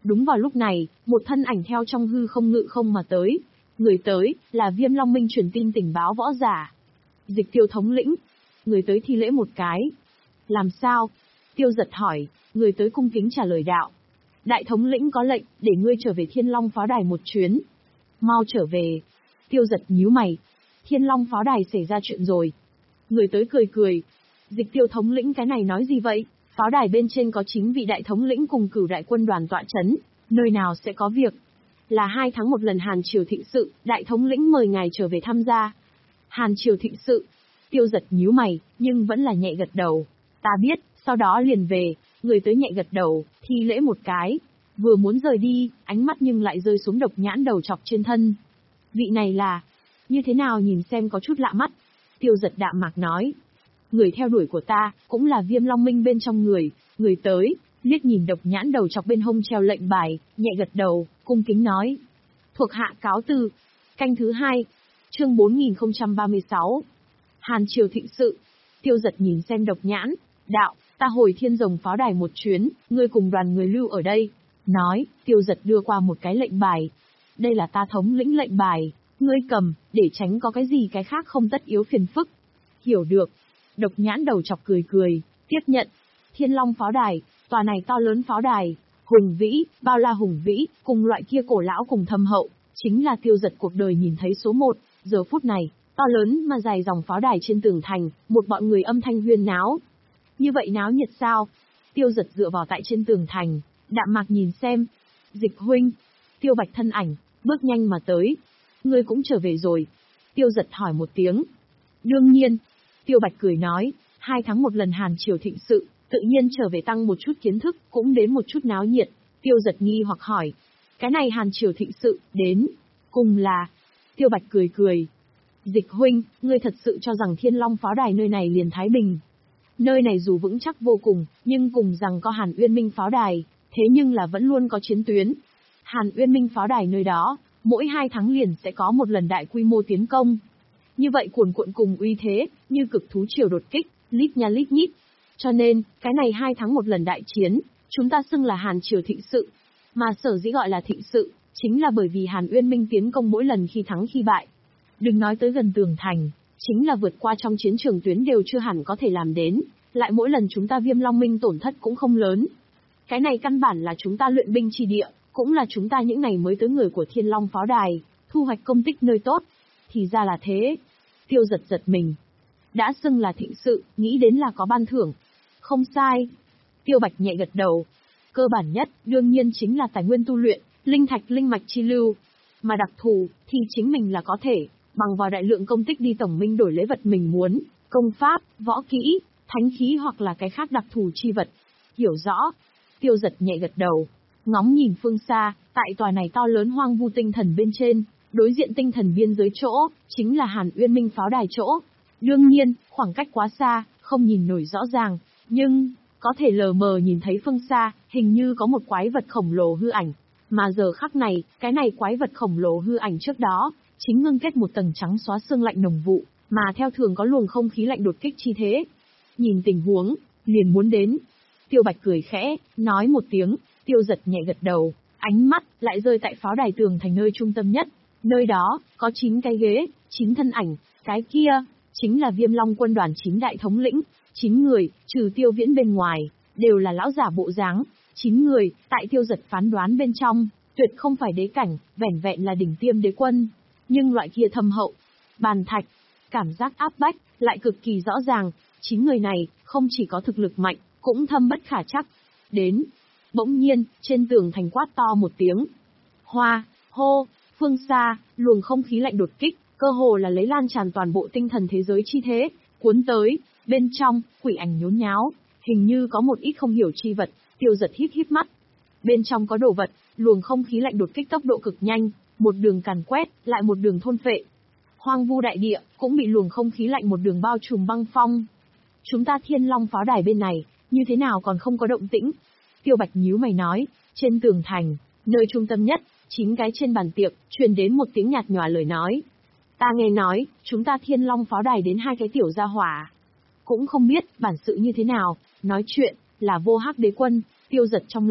Đúng vào lúc này, một thân ảnh theo trong hư không ngự không mà tới. Người tới, là Viêm Long Minh truyền tin tình báo võ giả. Dịch Tiêu thống lĩnh. Người tới thi lễ một cái. Làm sao? Tiêu Giật hỏi, người tới cung kính trả lời đạo. Đại thống lĩnh có lệnh, để ngươi trở về Thiên Long pháo đài một chuyến. Mau trở về. Tiêu Giật nhíu mày. Thiên Long pháo đài xảy ra chuyện rồi. Người tới cười cười. Dịch Tiêu thống lĩnh cái này nói gì vậy? Pháo đài bên trên có chính vị đại thống lĩnh cùng cửu đại quân đoàn tọa chấn, nơi nào sẽ có việc. Là hai tháng một lần Hàn Triều thịnh sự, đại thống lĩnh mời ngài trở về tham gia. Hàn Triều thịnh sự. Tiêu Giật nhíu mày, nhưng vẫn là nhẹ gật đầu. Ta biết, sau đó liền về. Người tới nhẹ gật đầu, thi lễ một cái. Vừa muốn rời đi, ánh mắt nhưng lại rơi xuống độc nhãn đầu chọc trên thân. Vị này là... Như thế nào nhìn xem có chút lạ mắt. Tiêu Giật đạm mạc nói. Người theo đuổi của ta, cũng là Viêm Long Minh bên trong người. Người tới, liếc nhìn độc nhãn đầu chọc bên hông treo lệnh bài, nhẹ gật đầu, cung kính nói. Thuộc hạ cáo từ. Canh thứ hai. Chương bốn nghìn không trăm ba mươi sáu. Hàn Triều thịnh sự. Tiêu Giật nhìn xem độc nhãn. Đạo, ta hồi Thiên Rồng pháo đài một chuyến, ngươi cùng đoàn người lưu ở đây. Nói, Tiêu Giật đưa qua một cái lệnh bài. Đây là ta thống lĩnh lệnh bài. Ngươi cầm, để tránh có cái gì cái khác không tất yếu phiền phức. Hiểu được. Độc nhãn đầu chọc cười cười, tiếp nhận. Thiên Long pháo đài, tòa này to lớn pháo đài, hùng vĩ, bao la hùng vĩ, cùng loại kia cổ lão cùng thâm hậu, chính là Tiêu Giật cuộc đời nhìn thấy số một. Giờ phút này, to lớn mà dài dòng pháo đài trên tường thành, một bọn người âm thanh huyên náo. Như vậy náo nhiệt sao? Tiêu Giật dựa vào tại trên tường thành, đạm mạc nhìn xem. Dịch huynh. Tiêu Bạch thân ảnh, bước nhanh mà tới. Ngươi cũng trở về rồi. Tiêu Giật hỏi một tiếng. Đương nhiên. Tiêu Bạch cười nói, hai tháng một lần Hàn Triều thịnh sự, tự nhiên trở về tăng một chút kiến thức, cũng đến một chút náo nhiệt. Tiêu Giật nghi hoặc hỏi. Cái này Hàn Triều thịnh sự, đến. Cùng là. Tiêu Bạch cười cười. Dịch huynh, ngươi thật sự cho rằng Thiên Long pháo đài nơi này liền thái bình. Nơi này dù vững chắc vô cùng, nhưng cùng rằng có Hàn Uyên Minh pháo đài, thế nhưng là vẫn luôn có chiến tuyến. Hàn Uyên Minh pháo đài nơi đó, mỗi hai tháng liền sẽ có một lần đại quy mô tiến công. Như vậy cuồn cuộn cùng uy thế, như cực thú triều đột kích, lít nha lít nhít. Cho nên, cái này hai tháng một lần đại chiến, chúng ta xưng là Hàn Triều thịnh sự. Mà sở dĩ gọi là thịnh sự, chính là bởi vì Hàn Uyên Minh tiến công mỗi lần khi thắng khi bại. Đừng nói tới gần tường thành, chính là vượt qua trong chiến trường tuyến đều chưa hẳn có thể làm đến, lại mỗi lần chúng ta Viêm Long Minh tổn thất cũng không lớn. Cái này căn bản là chúng ta luyện binh chi địa, cũng là chúng ta những ngày mới tới người của Thiên Long pháo đài, thu hoạch công tích nơi tốt. Thì ra là thế. Tiêu Giật giật mình. Đã xưng là thịnh sự, nghĩ đến là có ban thưởng. Không sai. Tiêu Bạch nhẹ gật đầu. Cơ bản nhất, đương nhiên chính là tài nguyên tu luyện, linh thạch linh mạch chi lưu. Mà đặc thù, thì chính mình là có thể, bằng vào đại lượng công tích đi tổng minh đổi lấy vật mình muốn, công pháp, võ kỹ, thánh khí hoặc là cái khác đặc thù chi vật. Hiểu rõ. Tiêu Giật nhẹ gật đầu. Ngóng nhìn phương xa, tại tòa này to lớn hoang vu tinh thần bên trên, đối diện tinh thần biên giới chỗ, chính là Hàn Uyên Minh pháo đài chỗ. Đương nhiên, khoảng cách quá xa, không nhìn nổi rõ ràng, nhưng, có thể lờ mờ nhìn thấy phương xa, hình như có một quái vật khổng lồ hư ảnh. Mà giờ khắc này, cái này quái vật khổng lồ hư ảnh trước đó, chính ngưng kết một tầng trắng xóa sương lạnh nồng vụ, mà theo thường có luồng không khí lạnh đột kích chi thế. Nhìn tình huống, liền muốn đến. Tiêu Bạch cười khẽ, nói một tiếng. Tiêu Giật nhẹ gật đầu, ánh mắt lại rơi tại pháo đài tường thành nơi trung tâm nhất. Nơi đó, có chín cái ghế, chín thân ảnh, cái kia, chính là Viêm Long quân đoàn chín đại thống lĩnh, chín người, trừ Tiêu Viễn bên ngoài, đều là lão giả bộ dáng, chín người, tại Tiêu Giật phán đoán bên trong, tuyệt không phải đế cảnh, vẻn vẹn là đỉnh tiêm đế quân, nhưng loại kia thâm hậu, bàn thạch, cảm giác áp bách, lại cực kỳ rõ ràng, chín người này, không chỉ có thực lực mạnh, cũng thâm bất khả trắc. Đến. Bỗng nhiên, trên tường thành quát to một tiếng. Hoa, hô, phương xa, luồng không khí lạnh đột kích, cơ hồ là lấy lan tràn toàn bộ tinh thần thế giới chi thế, cuốn tới, bên trong, quỷ ảnh nhốn nháo, hình như có một ít không hiểu chi vật. Tiêu Giật híp híp mắt. Bên trong có đồ vật, luồng không khí lạnh đột kích tốc độ cực nhanh, một đường càn quét, lại một đường thôn phệ. Hoang vu đại địa, cũng bị luồng không khí lạnh một đường bao trùm băng phong. Chúng ta Thiên Long pháo đài bên này, như thế nào còn không có động tĩnh? Tiêu Bạch nhíu mày nói, trên tường thành, nơi trung tâm nhất, chín cái trên bàn tiệc, truyền đến một tiếng nhạt nhòa lời nói. Ta nghe nói, chúng ta Thiên Long pháo đài đến hai cái tiểu gia hỏa. Cũng không biết, bản sự như thế nào, nói chuyện, là Vô Hắc đế quân. Tiêu Giật trong lòng,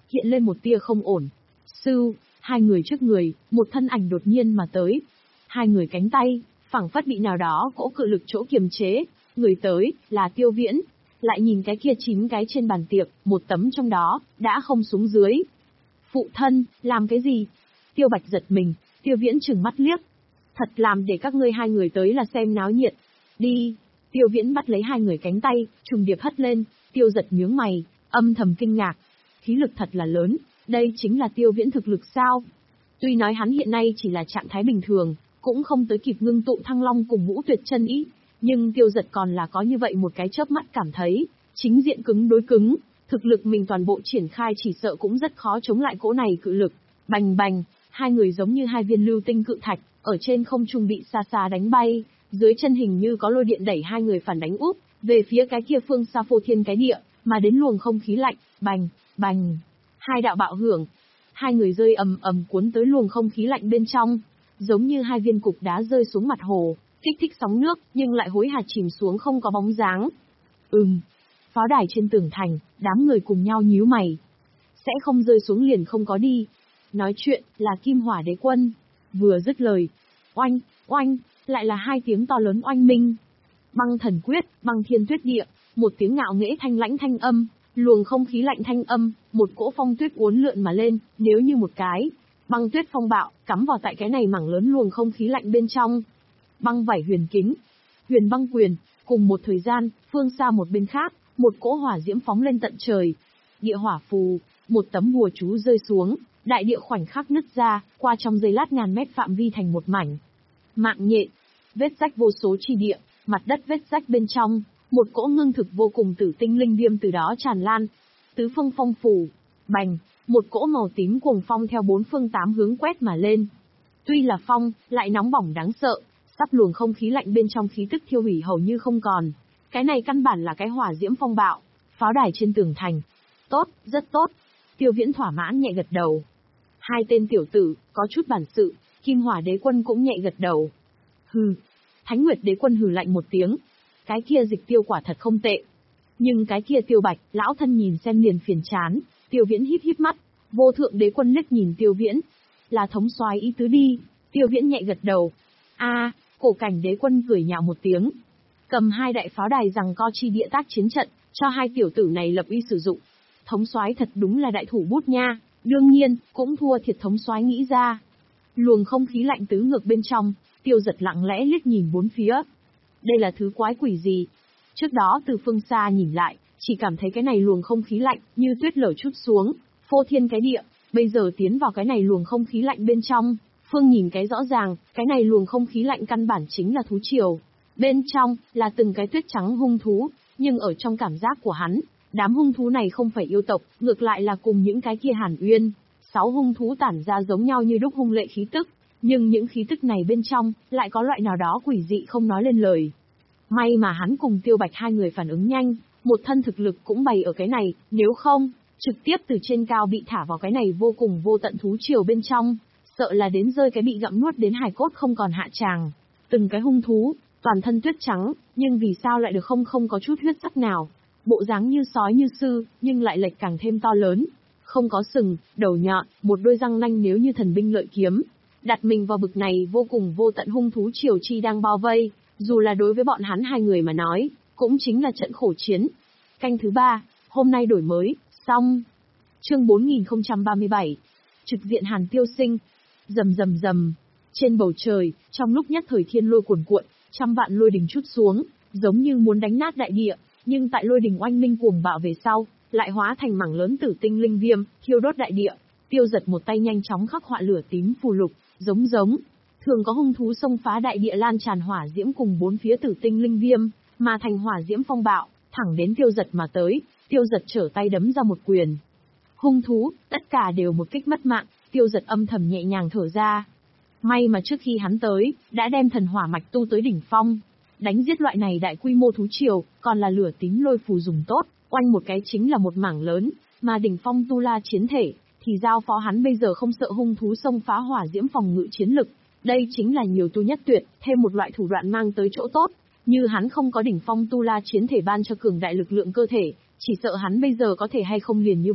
hiện lên một tia không ổn. Sư, hai người trước người, một thân ảnh đột nhiên mà tới. Hai người cánh tay, phảng phất bị nào đó cỗ cự lực chỗ kiềm chế, người tới, là Tiêu Viễn. Lại nhìn cái kia chín cái trên bàn tiệc, một tấm trong đó, đã không xuống dưới. Phụ thân, làm cái gì? Tiêu Bạch giật mình, Tiêu Viễn trừng mắt liếc. Thật làm để các ngươi hai người tới là xem náo nhiệt. Đi. Tiêu Viễn bắt lấy hai người cánh tay, trùng điệp hất lên, Tiêu Giật nhướng mày, âm thầm kinh ngạc. Khí lực thật là lớn, đây chính là Tiêu Viễn thực lực sao? Tuy nói hắn hiện nay chỉ là trạng thái bình thường, cũng không tới kịp ngưng tụ Thăng Long cùng Ngũ Tuyệt Chân Ý, nhưng Tiêu Giật còn là có như vậy một cái chớp mắt cảm thấy, chính diện cứng đối cứng, thực lực mình toàn bộ triển khai chỉ sợ cũng rất khó chống lại cỗ này cự lực. Bành bành, hai người giống như hai viên lưu tinh cự thạch, ở trên không trung bị xa xa đánh bay, dưới chân hình như có lôi điện đẩy hai người phản đánh úp, về phía cái kia phương xa phô thiên cái địa, mà đến luồng không khí lạnh, bành, bành. Hai đạo bạo hưởng, hai người rơi ầm ầm cuốn tới luồng không khí lạnh bên trong, giống như hai viên cục đá rơi xuống mặt hồ, kích thích sóng nước, nhưng lại hối hả chìm xuống không có bóng dáng. Ừm, pháo đài trên tường thành, đám người cùng nhau nhíu mày. Sẽ không rơi xuống liền không có đi. Nói chuyện, là Kim Hỏa Đế Quân. Vừa dứt lời, oanh, oanh, lại là hai tiếng to lớn oanh minh. Băng thần quyết, băng thiên tuyết địa, một tiếng ngạo nghễ thanh lãnh thanh âm, luồng không khí lạnh thanh âm, một cỗ phong tuyết uốn lượn mà lên, nếu như một cái băng tuyết phong bạo, cắm vào tại cái này mảng lớn luồng không khí lạnh bên trong. Băng vảy huyền kính, huyền băng quyền, cùng một thời gian, phương xa một bên khác, một cỗ hỏa diễm phóng lên tận trời. Địa hỏa phù, một tấm bùa chú rơi xuống, đại địa khoảnh khắc nứt ra, qua trong giây lát ngàn mét phạm vi thành một mảnh. Mạng nhện, vết rách vô số chi địa, mặt đất vết rách bên trong, một cỗ ngưng thực vô cùng tử tinh linh viêm từ đó tràn lan. Tứ phương phong phủ, bành, một cỗ màu tím cuồng phong theo bốn phương tám hướng quét mà lên. Tuy là phong, lại nóng bỏng đáng sợ, sắp luồng không khí lạnh bên trong khí tức thiêu hủy hầu như không còn. Cái này căn bản là cái hỏa diễm phong bạo, pháo đài trên tường thành. Tốt, rất tốt. Tiêu Viễn thỏa mãn nhẹ gật đầu. Hai tên tiểu tử, có chút bản sự, Kim Hỏa Đế Quân cũng nhẹ gật đầu. Hừ. Thánh Nguyệt Đế Quân hừ lạnh một tiếng. Cái kia dịch tiêu quả thật không tệ. Nhưng cái kia Tiêu Bạch, lão thân nhìn xem liền phiền chán. Tiêu Viễn híp híp mắt, Vô Thượng Đế Quân liếc nhìn Tiêu Viễn. Là thống soái ý tứ đi. Tiêu Viễn nhẹ gật đầu. A, à, Cổ Cảnh Đế Quân cười nhạo một tiếng. Cầm hai đại pháo đài giằng co chi địa tác chiến trận, cho hai tiểu tử này lập uy sử dụng. Thống soái thật đúng là đại thủ bút nha, đương nhiên, cũng thua thiệt thống soái nghĩ ra. Luồng không khí lạnh tứ ngược bên trong, Tiêu Giật lặng lẽ liếc nhìn bốn phía. Đây là thứ quái quỷ gì? Trước đó từ phương xa nhìn lại, chỉ cảm thấy cái này luồng không khí lạnh như tuyết lở chút xuống, phô thiên cái địa, bây giờ tiến vào cái này luồng không khí lạnh bên trong, Phương nhìn cái rõ ràng, cái này luồng không khí lạnh căn bản chính là thú triều. Bên trong, là từng cái tuyết trắng hung thú, nhưng ở trong cảm giác của hắn, đám hung thú này không phải yêu tộc, ngược lại là cùng những cái kia Hàn Uyên. Sáu hung thú tản ra giống nhau như đúc hung lệ khí tức, nhưng những khí tức này bên trong, lại có loại nào đó quỷ dị không nói lên lời. May mà hắn cùng Tiêu Bạch hai người phản ứng nhanh, một thân thực lực cũng bày ở cái này, nếu không, trực tiếp từ trên cao bị thả vào cái này vô cùng vô tận thú triều bên trong, sợ là đến rơi cái bị gặm nuốt đến hài cốt không còn hạ tràng. Từng cái hung thú, toàn thân tuyết trắng, nhưng vì sao lại được không không có chút huyết sắc nào, bộ dáng như sói như sư, nhưng lại lệch càng thêm to lớn, không có sừng, đầu nhọn, một đôi răng nanh nếu như thần binh lợi kiếm, đặt mình vào bực này vô cùng vô tận hung thú triều chi đang bao vây, dù là đối với bọn hắn hai người mà nói, cũng chính là trận khổ chiến. Canh thứ ba, hôm nay đổi mới, xong. Chương bốn nghìn không trăm ba mươi bảy, trực diện Hàn Tiêu Sinh. Rầm rầm rầm, trên bầu trời, trong lúc nhất thời thiên lôi cuồn cuộn, trăm vạn lôi đình trút xuống, giống như muốn đánh nát đại địa, nhưng tại lôi đình oanh minh cuồng bạo về sau, lại hóa thành mảng lớn tử tinh linh viêm, thiêu đốt đại địa. Tiêu Giật một tay nhanh chóng khắc họa lửa tím phù lục, giống giống. Thường có hung thú xông phá đại địa lan tràn hỏa diễm cùng bốn phía tử tinh linh viêm, mà thành hỏa diễm phong bạo, thẳng đến Tiêu Giật mà tới. Tiêu Giật trở tay đấm ra một quyền. Hung thú, tất cả đều một kích mất mạng. Tiêu Giật âm thầm nhẹ nhàng thở ra. May mà trước khi hắn tới, đã đem thần hỏa mạch tu tới đỉnh phong. Đánh giết loại này đại quy mô thú triều, còn là lửa tím lôi phù dùng tốt, oanh một cái chính là một mảng lớn, mà đỉnh phong tu la chiến thể, thì giao phó hắn bây giờ không sợ hung thú xông phá hỏa diễm phòng ngự chiến lực. Đây chính là nhiều tu nhất tuyệt, thêm một loại thủ đoạn mang tới chỗ tốt. Như hắn không có đỉnh phong tu la chiến thể ban cho cường đại lực lượng cơ thể, chỉ sợ hắn bây giờ có thể hay không liền như vậy,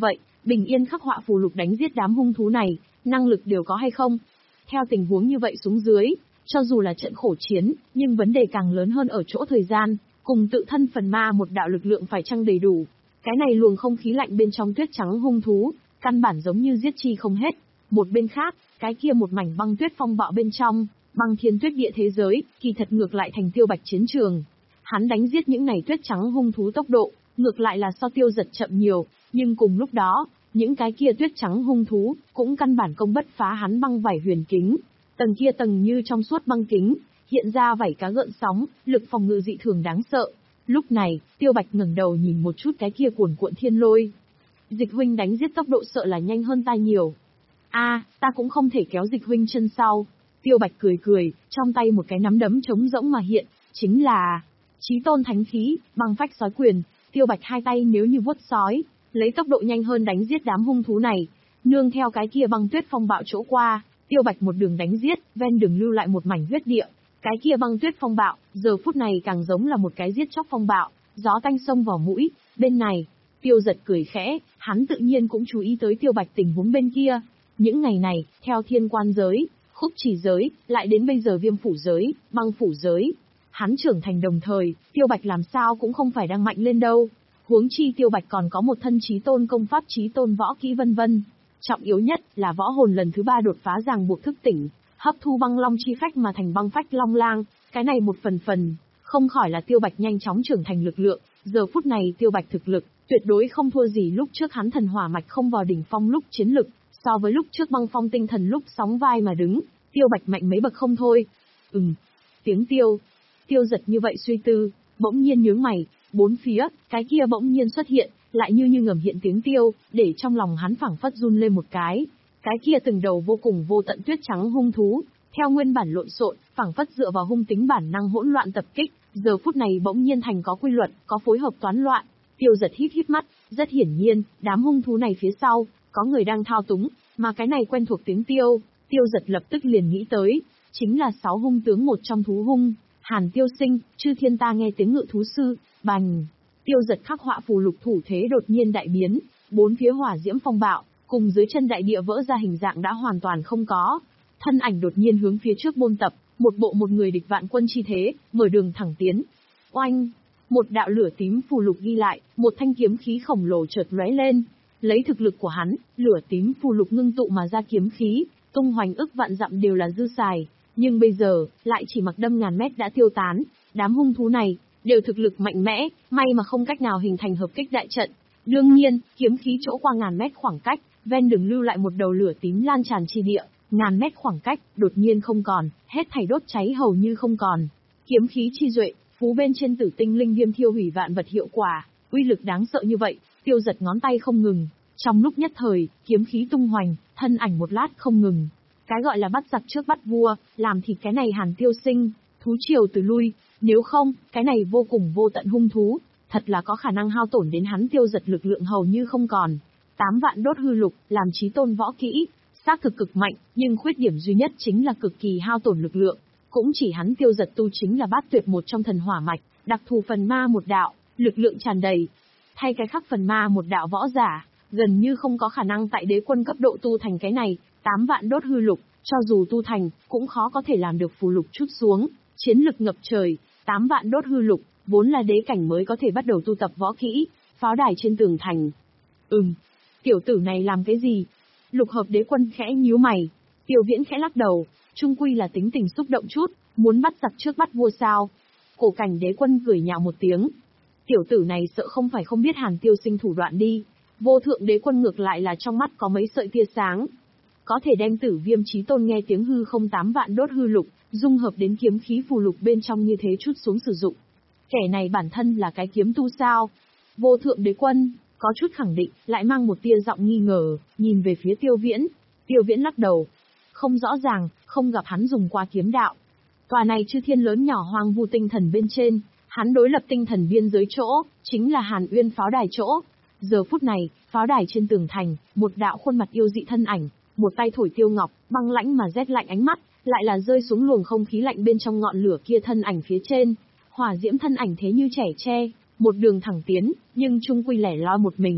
bình yên khắc họa phù lục đánh giết đám hung thú này, năng lực đều có hay không? Theo tình huống như vậy xuống dưới, cho dù là trận khổ chiến, nhưng vấn đề càng lớn hơn ở chỗ thời gian, cùng tự thân phần ma một đạo lực lượng phải chăng đầy đủ. Cái này luồng không khí lạnh bên trong tuyết trắng hung thú, căn bản giống như giết chi không hết. Một bên khác, cái kia một mảnh băng tuyết phong bạo bên trong, băng thiên tuyết địa thế giới, kỳ thật ngược lại thành Tiêu Bạch chiến trường. Hắn đánh giết những này tuyết trắng hung thú tốc độ, ngược lại là so Tiêu Giật chậm nhiều, nhưng cùng lúc đó, những cái kia tuyết trắng hung thú, cũng căn bản công bất phá hắn băng vảy huyền kính. Tầng kia tầng như trong suốt băng kính, hiện ra vảy cá gợn sóng, lực phòng ngự dị thường đáng sợ. Lúc này, Tiêu Bạch ngẩng đầu nhìn một chút cái kia cuồn cuộn thiên lôi. Dịch huynh đánh giết tốc độ sợ là nhanh hơn ta nhiều. A, à, ta cũng không thể kéo Dịch huynh chân sau. Tiêu Bạch cười cười, trong tay một cái nắm đấm trống rỗng mà hiện, chính là Chí Tôn Thánh Khí, băng phách sói quyền. Tiêu Bạch hai tay nếu như vuốt sói, lấy tốc độ nhanh hơn đánh giết đám hung thú này. Nương theo cái kia băng tuyết phong bạo chỗ qua, Tiêu Bạch một đường đánh giết, ven đường lưu lại một mảnh huyết địa. Cái kia băng tuyết phong bạo, giờ phút này càng giống là một cái giết chóc phong bạo, gió tanh xông vào mũi. Bên này, Tiêu Giật cười khẽ, hắn tự nhiên cũng chú ý tới Tiêu Bạch tình huống bên kia. Những ngày này, theo thiên quan giới, khúc chỉ giới, lại đến bây giờ viêm phủ giới, băng phủ giới. Hắn trưởng thành đồng thời, Tiêu Bạch làm sao cũng không phải đang mạnh lên đâu. Huống chi Tiêu Bạch còn có một thân chí tôn công pháp, chí tôn võ kỹ vân vân. Trọng yếu nhất là võ hồn lần thứ ba đột phá ràng buộc thức tỉnh, hấp thu băng long chi phách mà thành băng phách long lang. Cái này một phần phần, không khỏi là Tiêu Bạch nhanh chóng trưởng thành lực lượng. Giờ phút này Tiêu Bạch thực lực, tuyệt đối không thua gì lúc trước hắn thần hỏa mạch không vào đỉnh phong lúc chiến lực. So với lúc trước băng phong tinh thần lúc sóng vai mà đứng, Tiêu Bạch mạnh mấy bậc không thôi. Ừm, tiếng tiêu. Tiêu Giật như vậy suy tư, bỗng nhiên nhướng mày, bốn phía, cái kia bỗng nhiên xuất hiện, lại như như ngầm hiện tiếng tiêu, để trong lòng hắn phảng phất run lên một cái. Cái kia từng đầu vô cùng vô tận tuyết trắng hung thú, theo nguyên bản lộn xộn, phảng phất dựa vào hung tính bản năng hỗn loạn tập kích, giờ phút này bỗng nhiên thành có quy luật, có phối hợp toán loạn. Tiêu Giật híp híp mắt, rất hiển nhiên, đám hung thú này phía sau, có người đang thao túng, mà cái này quen thuộc tiếng tiêu, Tiêu Giật lập tức liền nghĩ tới, chính là sáu hung tướng một trong thú hung, Hàn Tiêu Sinh, chư thiên ta nghe tiếng ngự thú sư, bành. Tiêu Giật khắc họa phù lục thủ thế đột nhiên đại biến, bốn phía hỏa diễm phong bạo, cùng dưới chân đại địa vỡ ra hình dạng đã hoàn toàn không có. Thân ảnh đột nhiên hướng phía trước bôn tập, một bộ một người địch vạn quân chi thế, mở đường thẳng tiến. Oanh! Một đạo lửa tím phù lục ghi lại, một thanh kiếm khí khổng lồ chợt lóe lên. Lấy thực lực của hắn, lửa tím phù lục ngưng tụ mà ra kiếm khí, tung hoành ức vạn dặm đều là dư xài. Nhưng bây giờ, lại chỉ mặc đâm ngàn mét đã tiêu tán. Đám hung thú này, đều thực lực mạnh mẽ, may mà không cách nào hình thành hợp kích đại trận. Đương nhiên, kiếm khí chỗ qua ngàn mét khoảng cách, ven đường lưu lại một đầu lửa tím lan tràn chi địa, ngàn mét khoảng cách, đột nhiên không còn, hết thảy đốt cháy hầu như không còn. Kiếm khí chi duệ, phú bên trên tử tinh linh viêm thiêu hủy vạn vật hiệu quả, uy lực đáng sợ như vậy, Tiêu Giật ngón tay không ngừng. Trong lúc nhất thời, kiếm khí tung hoành, thân ảnh một lát không ngừng. Cái gọi là bắt giặc trước bắt vua, làm thịt cái này Hàn Tiêu Sinh, thú triều từ lui, nếu không, cái này vô cùng vô tận hung thú, thật là có khả năng hao tổn đến hắn Tiêu Giật lực lượng hầu như không còn. Tám vạn đốt hư lục, làm chí tôn võ kỹ, xác thực cực mạnh, nhưng khuyết điểm duy nhất chính là cực kỳ hao tổn lực lượng. Cũng chỉ hắn Tiêu Giật tu chính là bát tuyệt một trong thần hỏa mạch, đặc thù phần ma một đạo, lực lượng tràn đầy. Thay cái khác phần ma một đạo võ giả, gần như không có khả năng tại đế quân cấp độ tu thành cái này, tám vạn đốt hư lục, cho dù tu thành, cũng khó có thể làm được phù lục chút xuống, chiến lực ngập trời, tám vạn đốt hư lục, vốn là đế cảnh mới có thể bắt đầu tu tập võ kỹ, pháo đài trên tường thành. Ừm, tiểu tử này làm cái gì? Lục hợp đế quân khẽ nhíu mày, Tiêu Viễn khẽ lắc đầu, trung quy là tính tình xúc động chút, muốn bắt giặc trước bắt vua sao? Cổ cảnh đế quân cười nhạo một tiếng. Tiểu tử này sợ không phải không biết Hàn Tiêu Sinh thủ đoạn đi. Vô thượng đế quân ngược lại là trong mắt có mấy sợi tia sáng. Có thể đem tử viêm chí tôn nghe tiếng hư không tám vạn đốt hư lục, dung hợp đến kiếm khí phù lục bên trong như thế chút xuống sử dụng. Kẻ này bản thân là cái kiếm tu sao? Vô thượng đế quân, có chút khẳng định, lại mang một tia giọng nghi ngờ, nhìn về phía Tiêu Viễn. Tiêu Viễn lắc đầu. Không rõ ràng, không gặp hắn dùng qua kiếm đạo. Tòa này chư thiên lớn nhỏ hoang vu tinh thần bên trên, hắn đối lập tinh thần biên giới chỗ, chính là Hàn Uyên pháo đài chỗ. Giờ phút này, pháo đài trên tường thành, một đạo khuôn mặt yêu dị thân ảnh, một tay thổi tiêu ngọc, băng lãnh mà rét lạnh ánh mắt, lại là rơi xuống luồng không khí lạnh bên trong ngọn lửa kia thân ảnh phía trên. Hỏa diễm thân ảnh thế như trẻ tre, một đường thẳng tiến, nhưng chung quy lẻ loi một mình.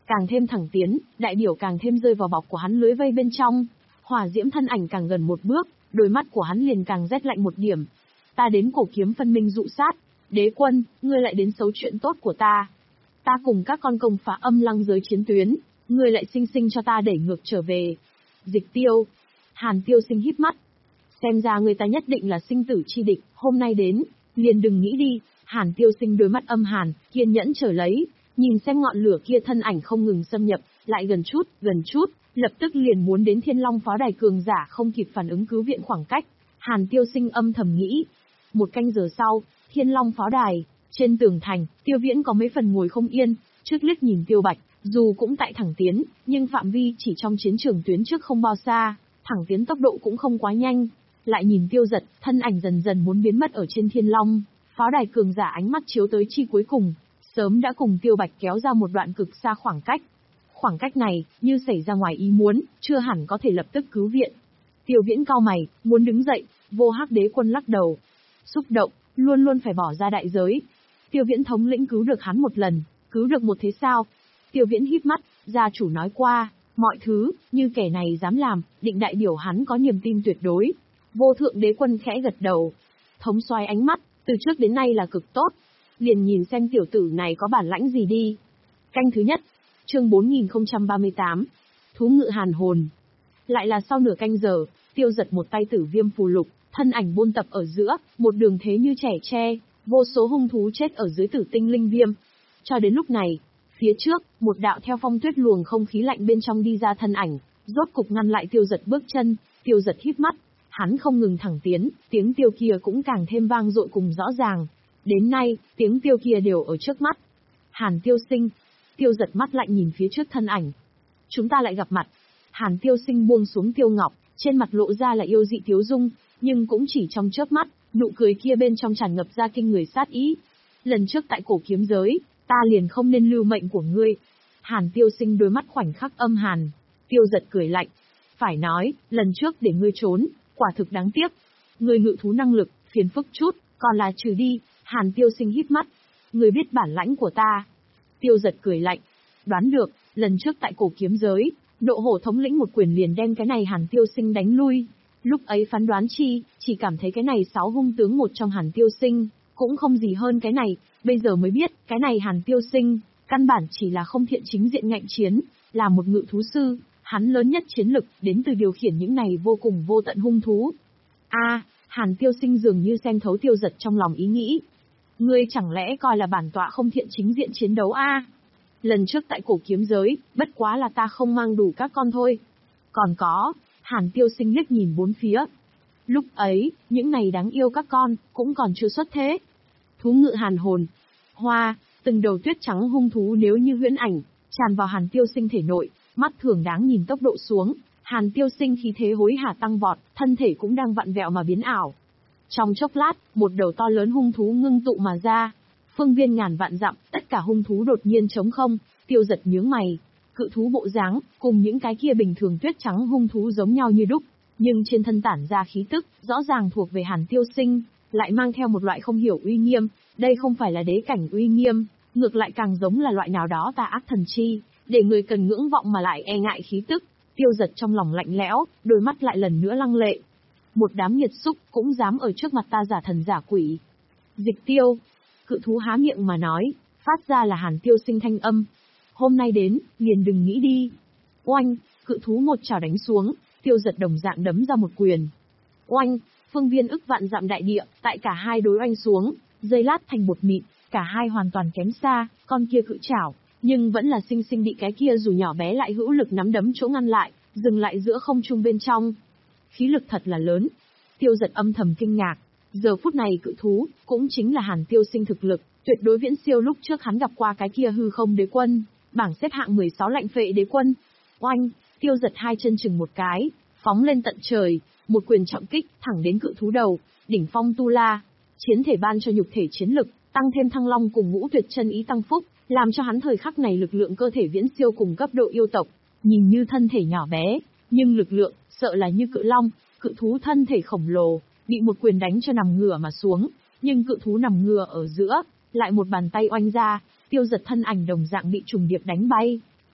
càng thêm thẳng tiến, đại điểu càng thêm rơi vào bọc của hắn lưới vây bên trong. Hỏa diễm thân ảnh càng gần một bước, đôi mắt của hắn liền càng rét lạnh một điểm. Ta đến cổ kiếm phân minh dụ sát, đế quân, ngươi lại đến xấu chuyện tốt của ta. Ta cùng các con công phá âm lăng giới chiến tuyến, ngươi lại sinh sinh cho ta đẩy ngược trở về. Dịch Tiêu. Hàn Tiêu Sinh híp mắt. Xem ra người ta nhất định là sinh tử chi địch, hôm nay đến, liền đừng nghĩ đi. Hàn Tiêu Sinh đôi mắt âm hàn, kiên nhẫn chờ lấy, nhìn xem ngọn lửa kia thân ảnh không ngừng xâm nhập, lại gần chút, gần chút, lập tức liền muốn đến Thiên Long pháo đài cường giả không kịp phản ứng cứu viện khoảng cách. Hàn Tiêu Sinh âm thầm nghĩ. Một canh giờ sau, Thiên Long pháo đài, trên tường thành, Tiêu Viễn có mấy phần ngồi không yên, trước liếc nhìn Tiêu Bạch, dù cũng tại thẳng tiến, nhưng phạm vi chỉ trong chiến trường tuyến trước không bao xa, thẳng tiến tốc độ cũng không quá nhanh. Lại nhìn Tiêu Giật, thân ảnh dần dần muốn biến mất ở trên Thiên Long pháo đài cường giả, ánh mắt chiếu tới chi cuối cùng, sớm đã cùng Tiêu Bạch kéo ra một đoạn cực xa khoảng cách. Khoảng cách này, như xảy ra ngoài ý muốn, chưa hẳn có thể lập tức cứu viện. Tiêu Viễn cau mày, muốn đứng dậy, Vô Hắc Đế Quân lắc đầu. Xúc động, luôn luôn phải bỏ ra đại giới. Tiêu Viễn thống lĩnh cứu được hắn một lần, cứu được một thế sao? Tiêu Viễn híp mắt, gia chủ nói qua, mọi thứ, như kẻ này dám làm, định đại điểu hắn có niềm tin tuyệt đối. Vô Thượng Đế Quân khẽ gật đầu. Thống soái ánh mắt, từ trước đến nay là cực tốt. Liền nhìn xem tiểu tử này có bản lãnh gì đi. Canh thứ nhất, chương bốn nghìn không trăm ba mươi tám, Thú ngự hàn hồn. Lại là sau nửa canh giờ, Tiêu Giật một tay tử viêm phù lục, thân ảnh buôn tập ở giữa, một đường thế như trẻ tre, vô số hung thú chết ở dưới tử tinh linh viêm. Cho đến lúc này, phía trước, một đạo theo phong tuyết luồng không khí lạnh bên trong đi ra thân ảnh, rốt cục ngăn lại Tiêu Giật bước chân. Tiêu Giật híp mắt, hắn không ngừng thẳng tiến, tiếng tiêu kia cũng càng thêm vang dội cùng rõ ràng. Đến nay, tiếng tiêu kia đều ở trước mắt. Hàn Tiêu Sinh. Tiêu Giật mắt lạnh nhìn phía trước thân ảnh. Chúng ta lại gặp mặt. Hàn Tiêu Sinh buông xuống tiêu ngọc, trên mặt lộ ra là yêu dị tiếu dung, nhưng cũng chỉ trong chớp mắt, nụ cười kia bên trong tràn ngập ra kinh người sát ý. Lần trước tại cổ kiếm giới, ta liền không nên lưu mệnh của ngươi. Hàn Tiêu Sinh đôi mắt khoảnh khắc âm hàn. Tiêu Giật cười lạnh. Phải nói, lần trước để ngươi trốn, quả thực đáng tiếc. Ngươi ngự thú năng lực, phiền phức chút, còn là trừ đi. Hàn Tiêu Sinh híp mắt. Ngươi biết bản lãnh của ta. Tiêu Giật cười lạnh. Đoán được, lần trước tại cổ kiếm giới, Nộ Hổ thống lĩnh một quyền liền đem cái này Hàn Tiêu Sinh đánh lui. Lúc ấy phán đoán chi, chỉ cảm thấy cái này sáu hung tướng một trong Hàn Tiêu Sinh, cũng không gì hơn cái này, bây giờ mới biết, cái này Hàn Tiêu Sinh, căn bản chỉ là không thiện chính diện ngạnh chiến, là một ngự thú sư, hắn lớn nhất chiến lực, đến từ điều khiển những này vô cùng vô tận hung thú. A, à, Hàn Tiêu Sinh dường như xem thấu Tiêu Giật trong lòng ý nghĩ. Ngươi chẳng lẽ coi là bản tọa không thiện chính diện chiến đấu a? À? Lần trước tại cổ kiếm giới, bất quá là ta không mang đủ các con thôi. Còn có, Hàn Tiêu Sinh liếc nhìn bốn phía. Lúc ấy, những này đáng yêu các con, cũng còn chưa xuất thế. Thú ngự hàn hồn. Hoa, từng đầu tuyết trắng hung thú nếu như huyễn ảnh, tràn vào Hàn Tiêu Sinh thể nội, mắt thường đáng nhìn tốc độ xuống. Hàn Tiêu Sinh khí thế hối hả tăng vọt, thân thể cũng đang vặn vẹo mà biến ảo. Trong chốc lát, một đầu to lớn hung thú ngưng tụ mà ra. Phương viên ngàn vạn dặm, tất cả hung thú đột nhiên trống không. Tiêu Giật nhướng mày. Cự thú bộ dáng, cùng những cái kia bình thường tuyết trắng hung thú giống nhau như đúc, nhưng trên thân tản ra khí tức, rõ ràng thuộc về Hàn Tiêu Sinh, lại mang theo một loại không hiểu uy nghiêm. Đây không phải là đế cảnh uy nghiêm, ngược lại càng giống là loại nào đó tà ác thần chi, để người cần ngưỡng vọng mà lại e ngại khí tức. Tiêu Giật trong lòng lạnh lẽo, đôi mắt lại lần nữa lăng lệ. Một đám nghiệt xúc cũng dám ở trước mặt ta giả thần giả quỷ. Dịch Tiêu. Cự thú há miệng mà nói, phát ra là Hàn Tiêu Sinh thanh âm. Hôm nay đến, liền đừng nghĩ đi. Oanh, cự thú một chảo đánh xuống, Tiêu Giật đồng dạng đấm ra một quyền. Oanh, phương viên ức vạn dặm đại địa, tại cả hai đối oanh xuống, dây lát thành bột mịn, cả hai hoàn toàn kém xa, con kia cự chảo, nhưng vẫn là sinh sinh bị cái kia dù nhỏ bé lại hữu lực nắm đấm chỗ ngăn lại, dừng lại giữa không trung bên trong. Khí lực thật là lớn. Tiêu Giật âm thầm kinh ngạc. Giờ phút này cự thú, cũng chính là Hàn Tiêu Sinh thực lực, tuyệt đối viễn siêu lúc trước hắn gặp qua cái kia hư không đế quân, bảng xếp hạng mười sáu lạnh phệ đế quân. Oanh, Tiêu Giật hai chân chừng một cái, phóng lên tận trời, một quyền trọng kích thẳng đến cự thú đầu, đỉnh phong tu la, chiến thể ban cho nhục thể chiến lực, tăng thêm thăng long cùng ngũ tuyệt chân ý tăng phúc, làm cho hắn thời khắc này lực lượng cơ thể viễn siêu cùng cấp độ yêu tộc, nhìn như thân thể nhỏ bé, nhưng lực lượng sợ là như cự long. Cự thú thân thể khổng lồ, bị một quyền đánh cho nằm ngửa mà xuống, nhưng cự thú nằm ngửa ở giữa, lại một bàn tay oanh ra, Tiêu Giật thân ảnh đồng dạng bị trùng điệp đánh bay.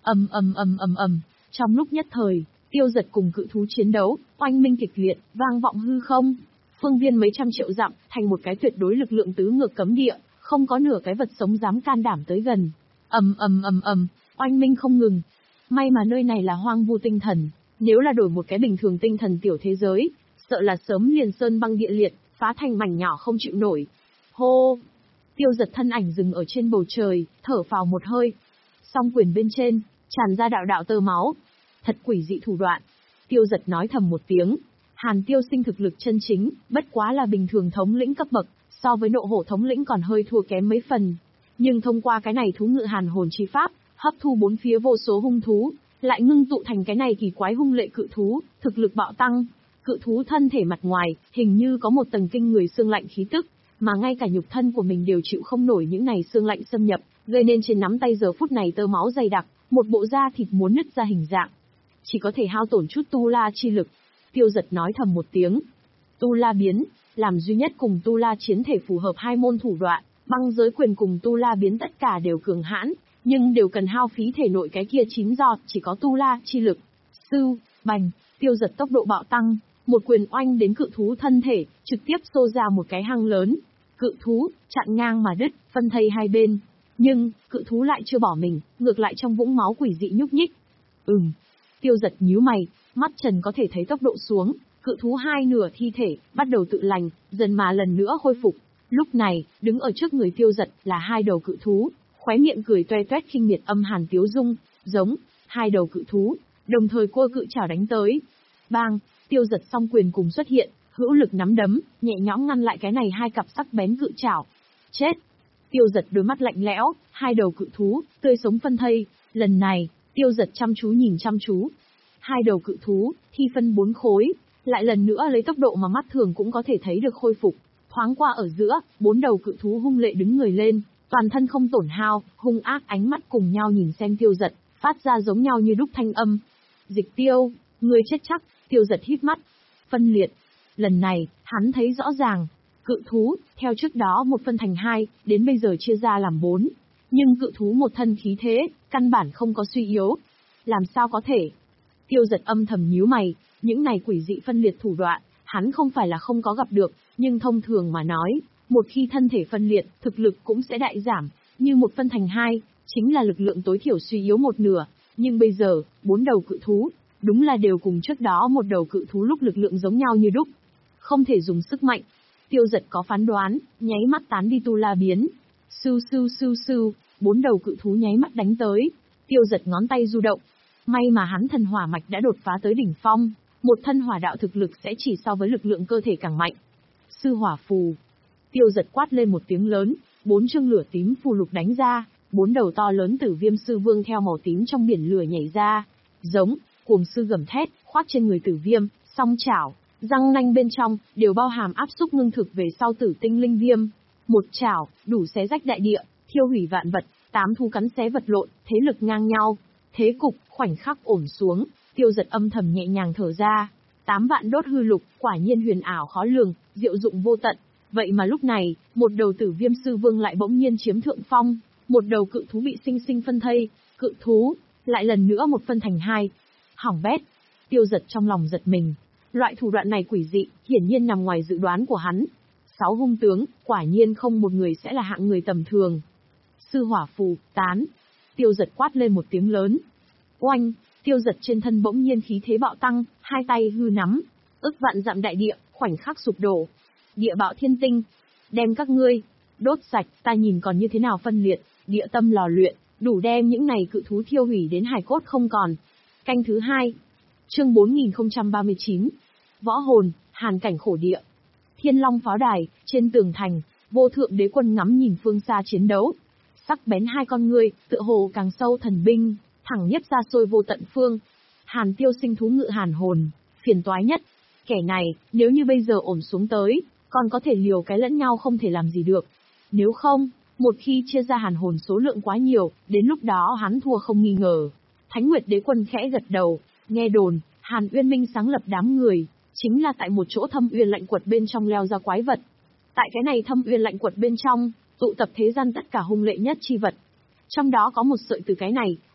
Ầm ầm ầm ầm ầm, trong lúc nhất thời, Tiêu Dật cùng cự thú chiến đấu, oanh minh kịch liệt, vang vọng hư không. Phương viên mấy trăm triệu dặm, thành một cái tuyệt đối lực lượng tứ ngược cấm địa, không có nửa cái vật sống dám can đảm tới gần. Ầm ầm ầm ầm, oanh minh không ngừng. May mà nơi này là hoang vu tinh thần, nếu là đổi một cái bình thường tinh thần tiểu thế giới, sợ là sớm liền sơn băng địa liệt, phá thành mảnh nhỏ không chịu nổi. Hô! Tiêu Dật thân ảnh dừng ở trên bầu trời, thở phào một hơi. Song quyền bên trên, tràn ra đạo đạo tơ máu. Thật quỷ dị thủ đoạn. Tiêu Dật nói thầm một tiếng. Hàn Tiêu Sinh thực lực chân chính, bất quá là bình thường thống lĩnh cấp bậc, so với nộ hổ thống lĩnh còn hơi thua kém mấy phần. Nhưng thông qua cái này thú ngự hàn hồn chi pháp, hấp thu bốn phía vô số hung thú, lại ngưng tụ thành cái này kỳ quái hung lệ cự thú, thực lực bạo tăng. Cự thú thân thể mặt ngoài, hình như có một tầng kinh người xương lạnh khí tức, mà ngay cả nhục thân của mình đều chịu không nổi những này xương lạnh xâm nhập, gây nên trên nắm tay giờ phút này tơ máu dày đặc, một bộ da thịt muốn nứt ra hình dạng. Chỉ có thể hao tổn chút tu la chi lực. Tiêu Dật nói thầm một tiếng. Tu la biến, làm duy nhất cùng tu la chiến thể phù hợp hai môn thủ đoạn, băng giới quyền cùng tu la biến tất cả đều cường hãn, nhưng đều cần hao phí thể nội cái kia chín giọt chỉ có tu la chi lực. Sư, bành, Tiêu Dật tốc độ bạo tăng, một quyền oanh đến cự thú thân thể, trực tiếp xô ra một cái hang lớn. Cự thú, chặn ngang mà đứt, phân thây hai bên. Nhưng, cự thú lại chưa bỏ mình, ngược lại trong vũng máu quỷ dị nhúc nhích. Ừm. Tiêu Dật nhíu mày, mắt trần có thể thấy tốc độ xuống, cự thú hai nửa thi thể, bắt đầu tự lành, dần mà lần nữa khôi phục. Lúc này, đứng ở trước người Tiêu Dật là hai đầu cự thú, khóe miệng cười toe toét khinh miệt âm hàn tiếu dung, giống, hai đầu cự thú, đồng thời cua cự chảo đánh tới. Bang, Tiêu Dật song quyền cùng xuất hiện, hữu lực nắm đấm, nhẹ nhõm ngăn lại cái này hai cặp sắc bén cự chảo. Chết! Tiêu Dật đôi mắt lạnh lẽo, hai đầu cự thú, tươi sống phân thây, lần này, Tiêu Dật chăm chú nhìn chăm chú. Hai đầu cự thú, thi phân bốn khối, lại lần nữa lấy tốc độ mà mắt thường cũng có thể thấy được khôi phục. Thoáng qua ở giữa, bốn đầu cự thú hung lệ đứng người lên, toàn thân không tổn hao, hung ác ánh mắt cùng nhau nhìn xem Tiêu Dật, phát ra giống nhau như đúc thanh âm. Dịch Tiêu, người chết chắc. Tiêu Dật híp mắt. Phân liệt. Lần này, hắn thấy rõ ràng. Cự thú, theo trước đó một phân thành hai, đến bây giờ chia ra làm bốn. Nhưng cự thú một thân khí thế, căn bản không có suy yếu. Làm sao có thể? Tiêu Dật âm thầm nhíu mày, những này quỷ dị phân liệt thủ đoạn, hắn không phải là không có gặp được, nhưng thông thường mà nói, một khi thân thể phân liệt, thực lực cũng sẽ đại giảm, như một phân thành hai, chính là lực lượng tối thiểu suy yếu một nửa. Nhưng bây giờ, bốn đầu cự thú, đúng là đều cùng trước đó một đầu cự thú lúc lực lượng giống nhau như đúc. Không thể dùng sức mạnh. Tiêu Dật có phán đoán, nháy mắt tán đi tu la biến. Sưu sưu sưu sưu, bốn đầu cự thú nháy mắt đánh tới. Tiêu Dật ngón tay du động. May mà hắn thần hỏa mạch đã đột phá tới đỉnh phong, một thân hỏa đạo thực lực sẽ chỉ so với lực lượng cơ thể càng mạnh. Sư hỏa phù. Tiêu Dật quát lên một tiếng lớn, bốn chương lửa tím phù lục đánh ra, bốn đầu to lớn tử viêm sư vương theo màu tím trong biển lửa nhảy ra. Giống, cuồng sư gầm thét, khoác trên người tử viêm, song chảo, răng nanh bên trong, đều bao hàm áp xúc ngưng thực về sau tử tinh linh viêm. Một chảo, đủ xé rách đại địa, thiêu hủy vạn vật, tám thu cắn xé vật lộn, thế lực ngang nhau. Thế cục, khoảnh khắc ổn xuống, Tiêu Dật âm thầm nhẹ nhàng thở ra. Tám vạn đốt hư lục, quả nhiên huyền ảo khó lường, diệu dụng vô tận. Vậy mà lúc này, một đầu tử viêm sư vương lại bỗng nhiên chiếm thượng phong, một đầu cự thú bị sinh sinh phân thây, cự thú, lại lần nữa một phân thành hai. Hỏng bét. Tiêu Dật trong lòng giật mình. Loại thủ đoạn này quỷ dị, hiển nhiên nằm ngoài dự đoán của hắn. Sáu hung tướng, quả nhiên không một người sẽ là hạng người tầm thường. Sư hỏa phù, tán. Tiêu Dật quát lên một tiếng lớn. Oanh, Tiêu Dật trên thân bỗng nhiên khí thế bạo tăng, hai tay hư nắm, ức vạn dặm đại địa, khoảnh khắc sụp đổ. Địa bạo thiên tinh, đem các ngươi đốt sạch, ta nhìn còn như thế nào phân liệt, địa tâm lò luyện, đủ đem những này cự thú thiêu hủy đến hài cốt không còn. Canh thứ hai. Chương bốn nghìn không trăm ba mươi chín. Võ hồn, hàn cảnh khổ địa. Thiên Long pháo đài, trên tường thành, vô thượng đế quân ngắm nhìn phương xa chiến đấu. Sắc bén hai con ngươi, tựa hồ càng sâu thần binh, thẳng nhất ra xôi vô tận phương. Hàn Tiêu Sinh thú ngự hàn hồn, phiền toái nhất. Kẻ này, nếu như bây giờ ổn xuống tới, còn có thể liều cái lẫn nhau không thể làm gì được. Nếu không, một khi chia ra hàn hồn số lượng quá nhiều, đến lúc đó hắn thua không nghi ngờ. Thánh Nguyệt đế quân khẽ gật đầu, nghe đồn, Hàn Uyên Minh sáng lập đám người, chính là tại một chỗ thâm uyên lạnh quật bên trong leo ra quái vật. Tại cái này thâm uyên lạnh quật bên trong, tụ tập thế gian tất cả hung lệ nhất chi vật. Trong đó có một sợi từ cái này,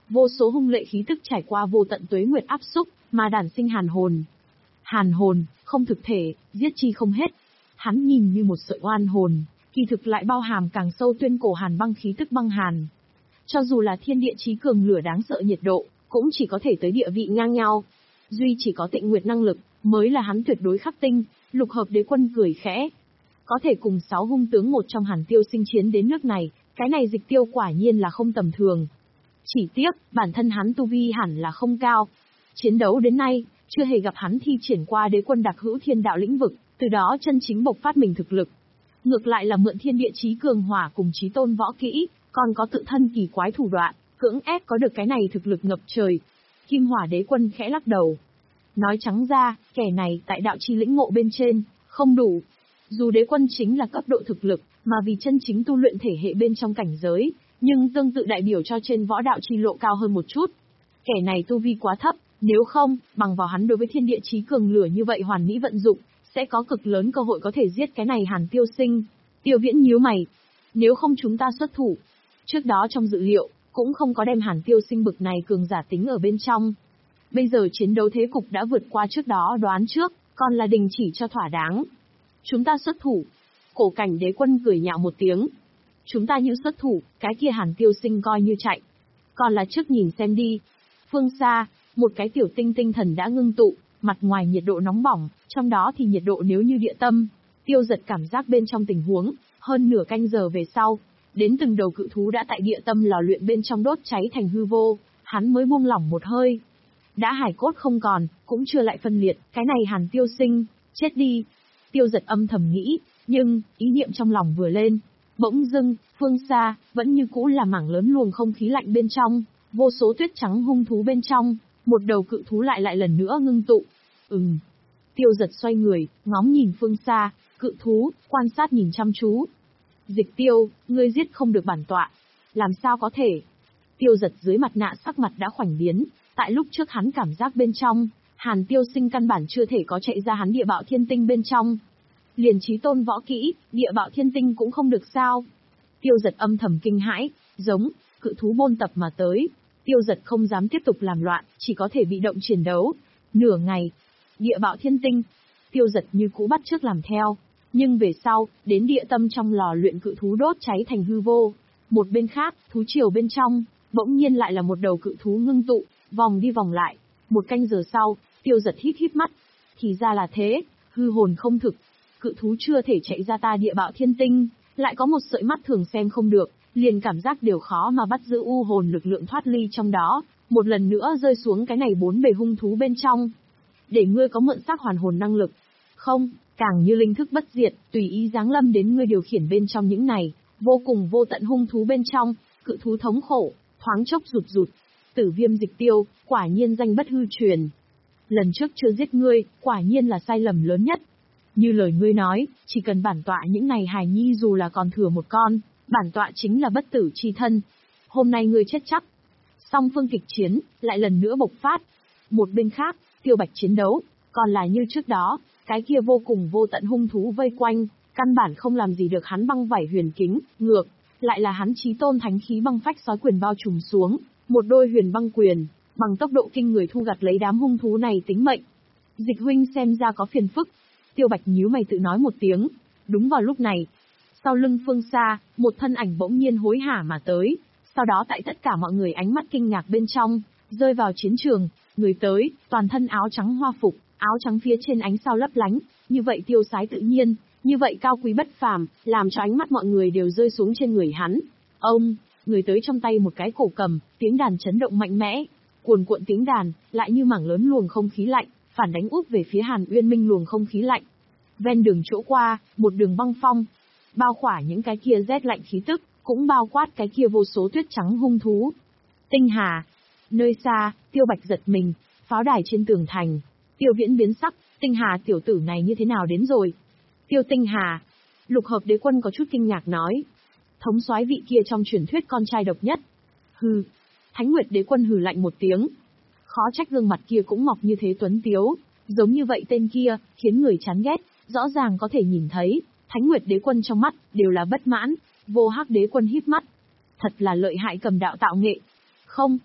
vô số hung lệ khí tức trải qua vô tận tuế nguyệt áp xúc, mà đản sinh hàn hồn. Hàn hồn, không thực thể, giết chi không hết. Hắn nhìn như một sợi oan hồn, kỳ thực lại bao hàm càng sâu tuyên cổ hàn băng khí tức băng hàn. Cho dù là thiên địa chí cường lửa đáng sợ nhiệt độ, cũng chỉ có thể tới địa vị ngang nhau. Duy chỉ có Tịnh Nguyệt năng lực, mới là hắn tuyệt đối khắc tinh. Lục hợp đế quân cười khẽ. Có thể cùng sáu hung tướng một trong Hàn Tiêu Sinh chiến đến nước này, cái này Dịch Tiêu quả nhiên là không tầm thường. Chỉ tiếc, bản thân hắn tu vi hẳn là không cao. Chiến đấu đến nay, chưa hề gặp hắn thi triển qua đế quân đặc hữu thiên đạo lĩnh vực, từ đó chân chính bộc phát mình thực lực. Ngược lại là mượn thiên địa chí cường hỏa cùng chí tôn võ kỹ, còn có tự thân kỳ quái thủ đoạn, cưỡng ép có được cái này thực lực ngập trời. Kim Hỏa đế quân khẽ lắc đầu. Nói trắng ra, kẻ này tại đạo chi lĩnh ngộ bên trên, không đủ. Dù đế quân chính là cấp độ thực lực, mà vì chân chính tu luyện thể hệ bên trong cảnh giới, nhưng tương tự đại biểu cho trên võ đạo chi lộ cao hơn một chút. Kẻ này tu vi quá thấp, nếu không, bằng vào hắn đối với thiên địa chí cường lửa như vậy hoàn mỹ vận dụng, sẽ có cực lớn cơ hội có thể giết cái này Hàn Tiêu Sinh. Tiêu Viễn nhíu mày. Nếu không chúng ta xuất thủ. Trước đó trong dự liệu, cũng không có đem Hàn Tiêu Sinh bực này cường giả tính ở bên trong. Bây giờ chiến đấu thế cục đã vượt qua trước đó đoán trước, còn là đình chỉ cho thỏa đáng. Chúng ta xuất thủ. Cổ Cảnh đế quân cười nhạo một tiếng. Chúng ta như xuất thủ, cái kia Hàn Tiêu Sinh coi như chạy. Còn là trước nhìn xem đi. Phương xa, một cái tiểu tinh tinh thần đã ngưng tụ, mặt ngoài nhiệt độ nóng bỏng, trong đó thì nhiệt độ nếu như địa tâm. Tiêu Giật cảm giác bên trong tình huống, hơn nửa canh giờ về sau, đến từng đầu cự thú đã tại địa tâm lò luyện bên trong đốt cháy thành hư vô, hắn mới buông lỏng một hơi. Đã hải cốt không còn, cũng chưa lại phân liệt, cái này Hàn Tiêu Sinh, chết đi. Tiêu Giật âm thầm nghĩ, nhưng, ý niệm trong lòng vừa lên, bỗng dưng, phương xa, vẫn như cũ là mảng lớn luồng không khí lạnh bên trong, vô số tuyết trắng hung thú bên trong, một đầu cự thú lại lại lần nữa ngưng tụ. Ừm. Tiêu Giật xoay người, ngóng nhìn phương xa, cự thú, quan sát nhìn chăm chú. Dịch Tiêu, ngươi giết không được bản tọa. Làm sao có thể? Tiêu Giật dưới mặt nạ sắc mặt đã khoảnh biến, tại lúc trước hắn cảm giác bên trong, Hàn Tiêu Sinh căn bản chưa thể có chạy ra hắn địa bạo thiên tinh bên trong. Liền chí tôn võ kỹ, địa bạo thiên tinh cũng không được sao. Tiêu Giật âm thầm kinh hãi, giống, cự thú bôn tập mà tới. Tiêu Giật không dám tiếp tục làm loạn, chỉ có thể bị động chiến đấu. Nửa ngày, địa bạo thiên tinh, Tiêu Giật như cũ bắt chước làm theo. Nhưng về sau, đến địa tâm trong lò luyện cự thú đốt cháy thành hư vô. Một bên khác, thú triều bên trong, bỗng nhiên lại là một đầu cự thú ngưng tụ, vòng đi vòng lại. Một canh giờ sau, Tiêu Giật hít hít mắt. Thì ra là thế, hư hồn không thực. Cự thú chưa thể chạy ra ta địa bạo thiên tinh, lại có một sợi mắt thường xem không được, liền cảm giác đều khó mà bắt giữ u hồn lực lượng thoát ly trong đó, một lần nữa rơi xuống cái này bốn bề hung thú bên trong. Để ngươi có mượn xác hoàn hồn năng lực. Không, càng như linh thức bất diệt, tùy ý giáng lâm đến ngươi điều khiển bên trong những này, vô cùng vô tận hung thú bên trong, cự thú thống khổ, thoáng chốc rụt rụt. Tử Viêm Dịch Tiêu, quả nhiên danh bất hư truyền. Lần trước chưa giết ngươi, quả nhiên là sai lầm lớn nhất. Như lời ngươi nói, chỉ cần bản tọa những này hài nhi dù là còn thừa một con, bản tọa chính là bất tử chi thân. Hôm nay ngươi chết chắc. Song phương kịch chiến, lại lần nữa bộc phát. Một bên khác, Tiêu Bạch chiến đấu, còn là như trước đó, cái kia vô cùng vô tận hung thú vây quanh, căn bản không làm gì được hắn băng vảy huyền kính, ngược, lại là hắn chí tôn thánh khí băng phách sói quyền bao trùm xuống, một đôi huyền băng quyền, bằng tốc độ kinh người thu gặt lấy đám hung thú này tính mệnh. Dịch huynh xem ra có phiền phức. Tiêu Bạch nhíu mày tự nói một tiếng. Đúng vào lúc này, sau lưng phương xa, một thân ảnh bỗng nhiên hối hả mà tới, sau đó tại tất cả mọi người ánh mắt kinh ngạc bên trong, rơi vào chiến trường, người tới, toàn thân áo trắng hoa phục, áo trắng phía trên ánh sao lấp lánh, như vậy tiêu sái tự nhiên, như vậy cao quý bất phàm, làm cho ánh mắt mọi người đều rơi xuống trên người hắn. Ông, người tới trong tay một cái cổ cầm, tiếng đàn chấn động mạnh mẽ, cuồn cuộn tiếng đàn, lại như mảng lớn luồng không khí lạnh, phản đánh úp về phía Hàn Uyên Minh luồng không khí lạnh. Ven đường chỗ qua, một đường băng phong, bao khỏa những cái kia rét lạnh khí tức, cũng bao quát cái kia vô số tuyết trắng hung thú. Tinh Hà. Nơi xa, Tiêu Bạch giật mình, pháo đài trên tường thành. Tiêu Viễn biến sắc, Tinh Hà tiểu tử này như thế nào đến rồi? Tiêu Tinh Hà. Lục hợp đế quân có chút kinh ngạc nói. Thống soái vị kia trong truyền thuyết con trai độc nhất. Hừ. Thánh Nguyệt đế quân hừ lạnh một tiếng. Khó trách gương mặt kia cũng mọc như thế tuấn tiếu. Giống như vậy tên kia, khiến người chán ghét, rõ ràng có thể nhìn thấy, Thánh Nguyệt đế quân trong mắt, đều là bất mãn, Vô Hắc đế quân híp mắt. Thật là lợi hại cầm đạo tạo nghệ. Không.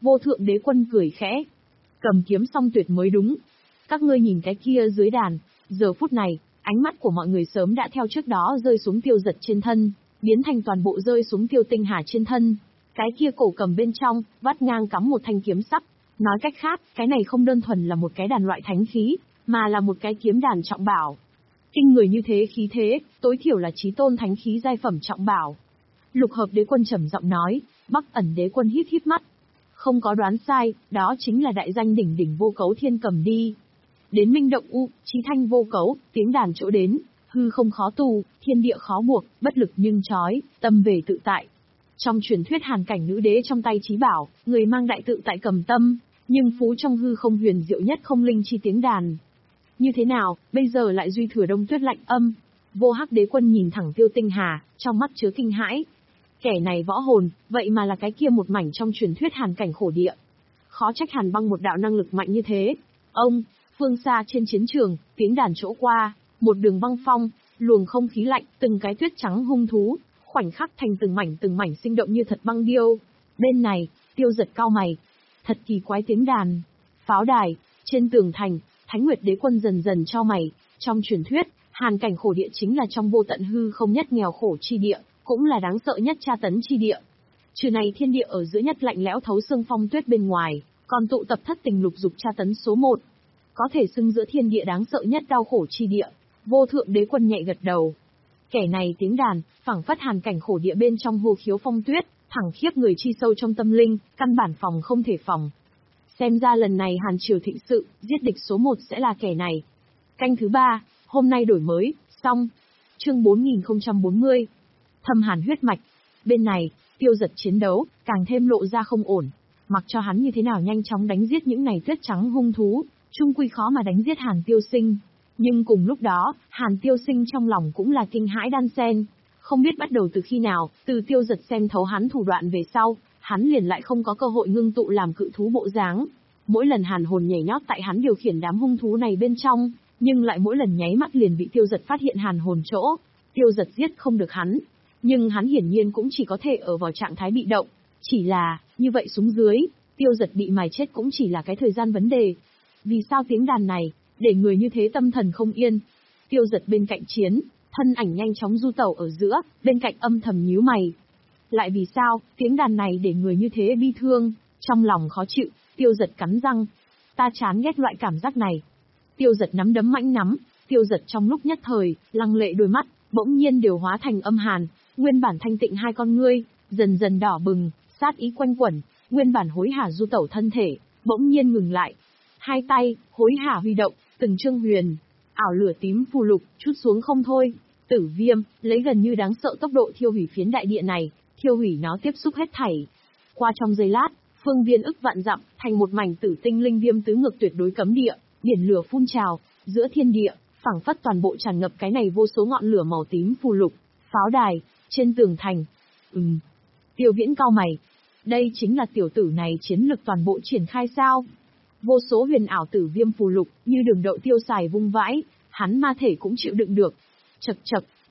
Vô thượng đế quân cười khẽ. Cầm kiếm song tuyệt mới đúng. Các ngươi nhìn cái kia dưới đàn, giờ phút này, ánh mắt của mọi người sớm đã theo trước đó rơi xuống Tiêu Giật trên thân, biến thành toàn bộ rơi xuống Tiêu Tinh Hà trên thân. Cái kia cổ cầm bên trong, vắt ngang cắm một thanh kiếm sắc. Nói cách khác, cái này không đơn thuần là một cái đàn loại thánh khí, mà là một cái kiếm đàn trọng bảo. Kinh người như thế khí thế, tối thiểu là chí tôn thánh khí giai phẩm trọng bảo. Lục hợp đế quân trầm giọng nói, Bắc ẩn đế quân híp híp mắt. Không có đoán sai, đó chính là đại danh đỉnh đỉnh vô cấu thiên cầm đi. Đến minh động u, chí thanh vô cấu, tiếng đàn chỗ đến, hư không khó tù, thiên địa khó buộc, bất lực nhưng trói, tâm về tự tại. Trong truyền thuyết hàn cảnh nữ đế trong tay chí bảo, người mang đại tự tại cầm tâm, nhưng phú trong hư không huyền diệu nhất không linh chi tiếng đàn. Như thế nào, bây giờ lại duy thừa đông tuyết lạnh âm. Vô hắc đế quân nhìn thẳng Tiêu Tinh Hà, trong mắt chứa kinh hãi. Kẻ này võ hồn, vậy mà là cái kia một mảnh trong truyền thuyết hàn cảnh khổ địa. Khó trách Hàn Băng một đạo năng lực mạnh như thế. Ông, phương xa trên chiến trường, tiếng đàn chỗ qua, một đường băng phong, luồng không khí lạnh, từng cái tuyết trắng hung thú, khoảnh khắc thành từng mảnh từng mảnh sinh động như thật băng điêu. Bên này, Tiêu Giật cao mày. Thật kỳ quái tiếng đàn. Pháo đài, trên tường thành, Thánh Nguyệt đế quân dần dần chau mày. Trong truyền thuyết, hàn cảnh khổ địa chính là trong vô tận hư không nhất nghèo khổ chi địa, cũng là đáng sợ nhất tra tấn chi địa. Trừ này thiên địa ở giữa nhất lạnh lẽo thấu xương phong tuyết bên ngoài, còn tụ tập thất tình lục dục tra tấn số một. Có thể xưng giữa thiên địa đáng sợ nhất đau khổ chi địa. Vô thượng đế quân nhẹ gật đầu. Kẻ này tiếng đàn, phảng phất hàn cảnh khổ địa bên trong vô khiếu phong tuyết, thẳng khiếp người chi sâu trong tâm linh, căn bản phòng không thể phòng. Xem ra lần này Hàn Triều thịnh sự, giết địch số một sẽ là kẻ này. Canh thứ ba, hôm nay đổi mới, xong. Chương bốn nghìn không trăm bốn mươi. Thâm hàn huyết mạch. Bên này, Tiêu Giật chiến đấu, càng thêm lộ ra không ổn. Mặc cho hắn như thế nào nhanh chóng đánh giết những này tuyết trắng hung thú, chung quy khó mà đánh giết Hàn Tiêu Sinh. Nhưng cùng lúc đó, Hàn Tiêu Sinh trong lòng cũng là kinh hãi đan xen. Không biết bắt đầu từ khi nào, từ Tiêu Giật xem thấu hắn thủ đoạn về sau, hắn liền lại không có cơ hội ngưng tụ làm cự thú bộ dáng. Mỗi lần hàn hồn nhảy nhót tại hắn điều khiển đám hung thú này bên trong, nhưng lại mỗi lần nháy mắt liền bị Tiêu Giật phát hiện hàn hồn chỗ. Tiêu Giật giết không được hắn, nhưng hắn hiển nhiên cũng chỉ có thể ở vào trạng thái bị động. Chỉ là, như vậy xuống dưới, Tiêu Giật bị mài chết cũng chỉ là cái thời gian vấn đề. Vì sao tiếng đàn này, để người như thế tâm thần không yên? Tiêu Giật bên cạnh chiến, thân ảnh nhanh chóng du tẩu ở giữa, bên cạnh âm thầm nhíu mày. Lại vì sao, tiếng đàn này để người như thế bi thương, trong lòng khó chịu, Tiêu Giật cắn răng. Ta chán ghét loại cảm giác này. Tiêu Giật nắm đấm mãnh nắm, Tiêu Giật trong lúc nhất thời, lăng lệ đôi mắt, bỗng nhiên đều hóa thành âm hàn, nguyên bản thanh tịnh hai con ngươi, dần dần đỏ bừng, sát ý quanh quẩn, nguyên bản hối hả du tẩu thân thể, bỗng nhiên ngừng lại. Hai tay, hối hả huy động, từng chương huyền, ảo lửa tím phù lục, chút xuống không thôi. Tử viêm, lấy gần như đáng sợ tốc độ thiêu hủy phiến đại địa này, thiêu hủy nó tiếp xúc hết thảy. Qua trong giây lát, phương viên ức vạn dặm, thành một mảnh tử tinh linh viêm tứ ngược tuyệt đối cấm địa, biển lửa phun trào, giữa thiên địa, phảng phất toàn bộ tràn ngập cái này vô số ngọn lửa màu tím phù lục. Pháo đài, trên tường thành. Ừm. Tiêu Viễn cau mày. Đây chính là tiểu tử này chiến lực toàn bộ triển khai sao? Vô số huyền ảo tử viêm phù lục, như đường đậu tiêu xài vung vãi, hắn ma thể cũng chịu đựng được. Chậc chậc,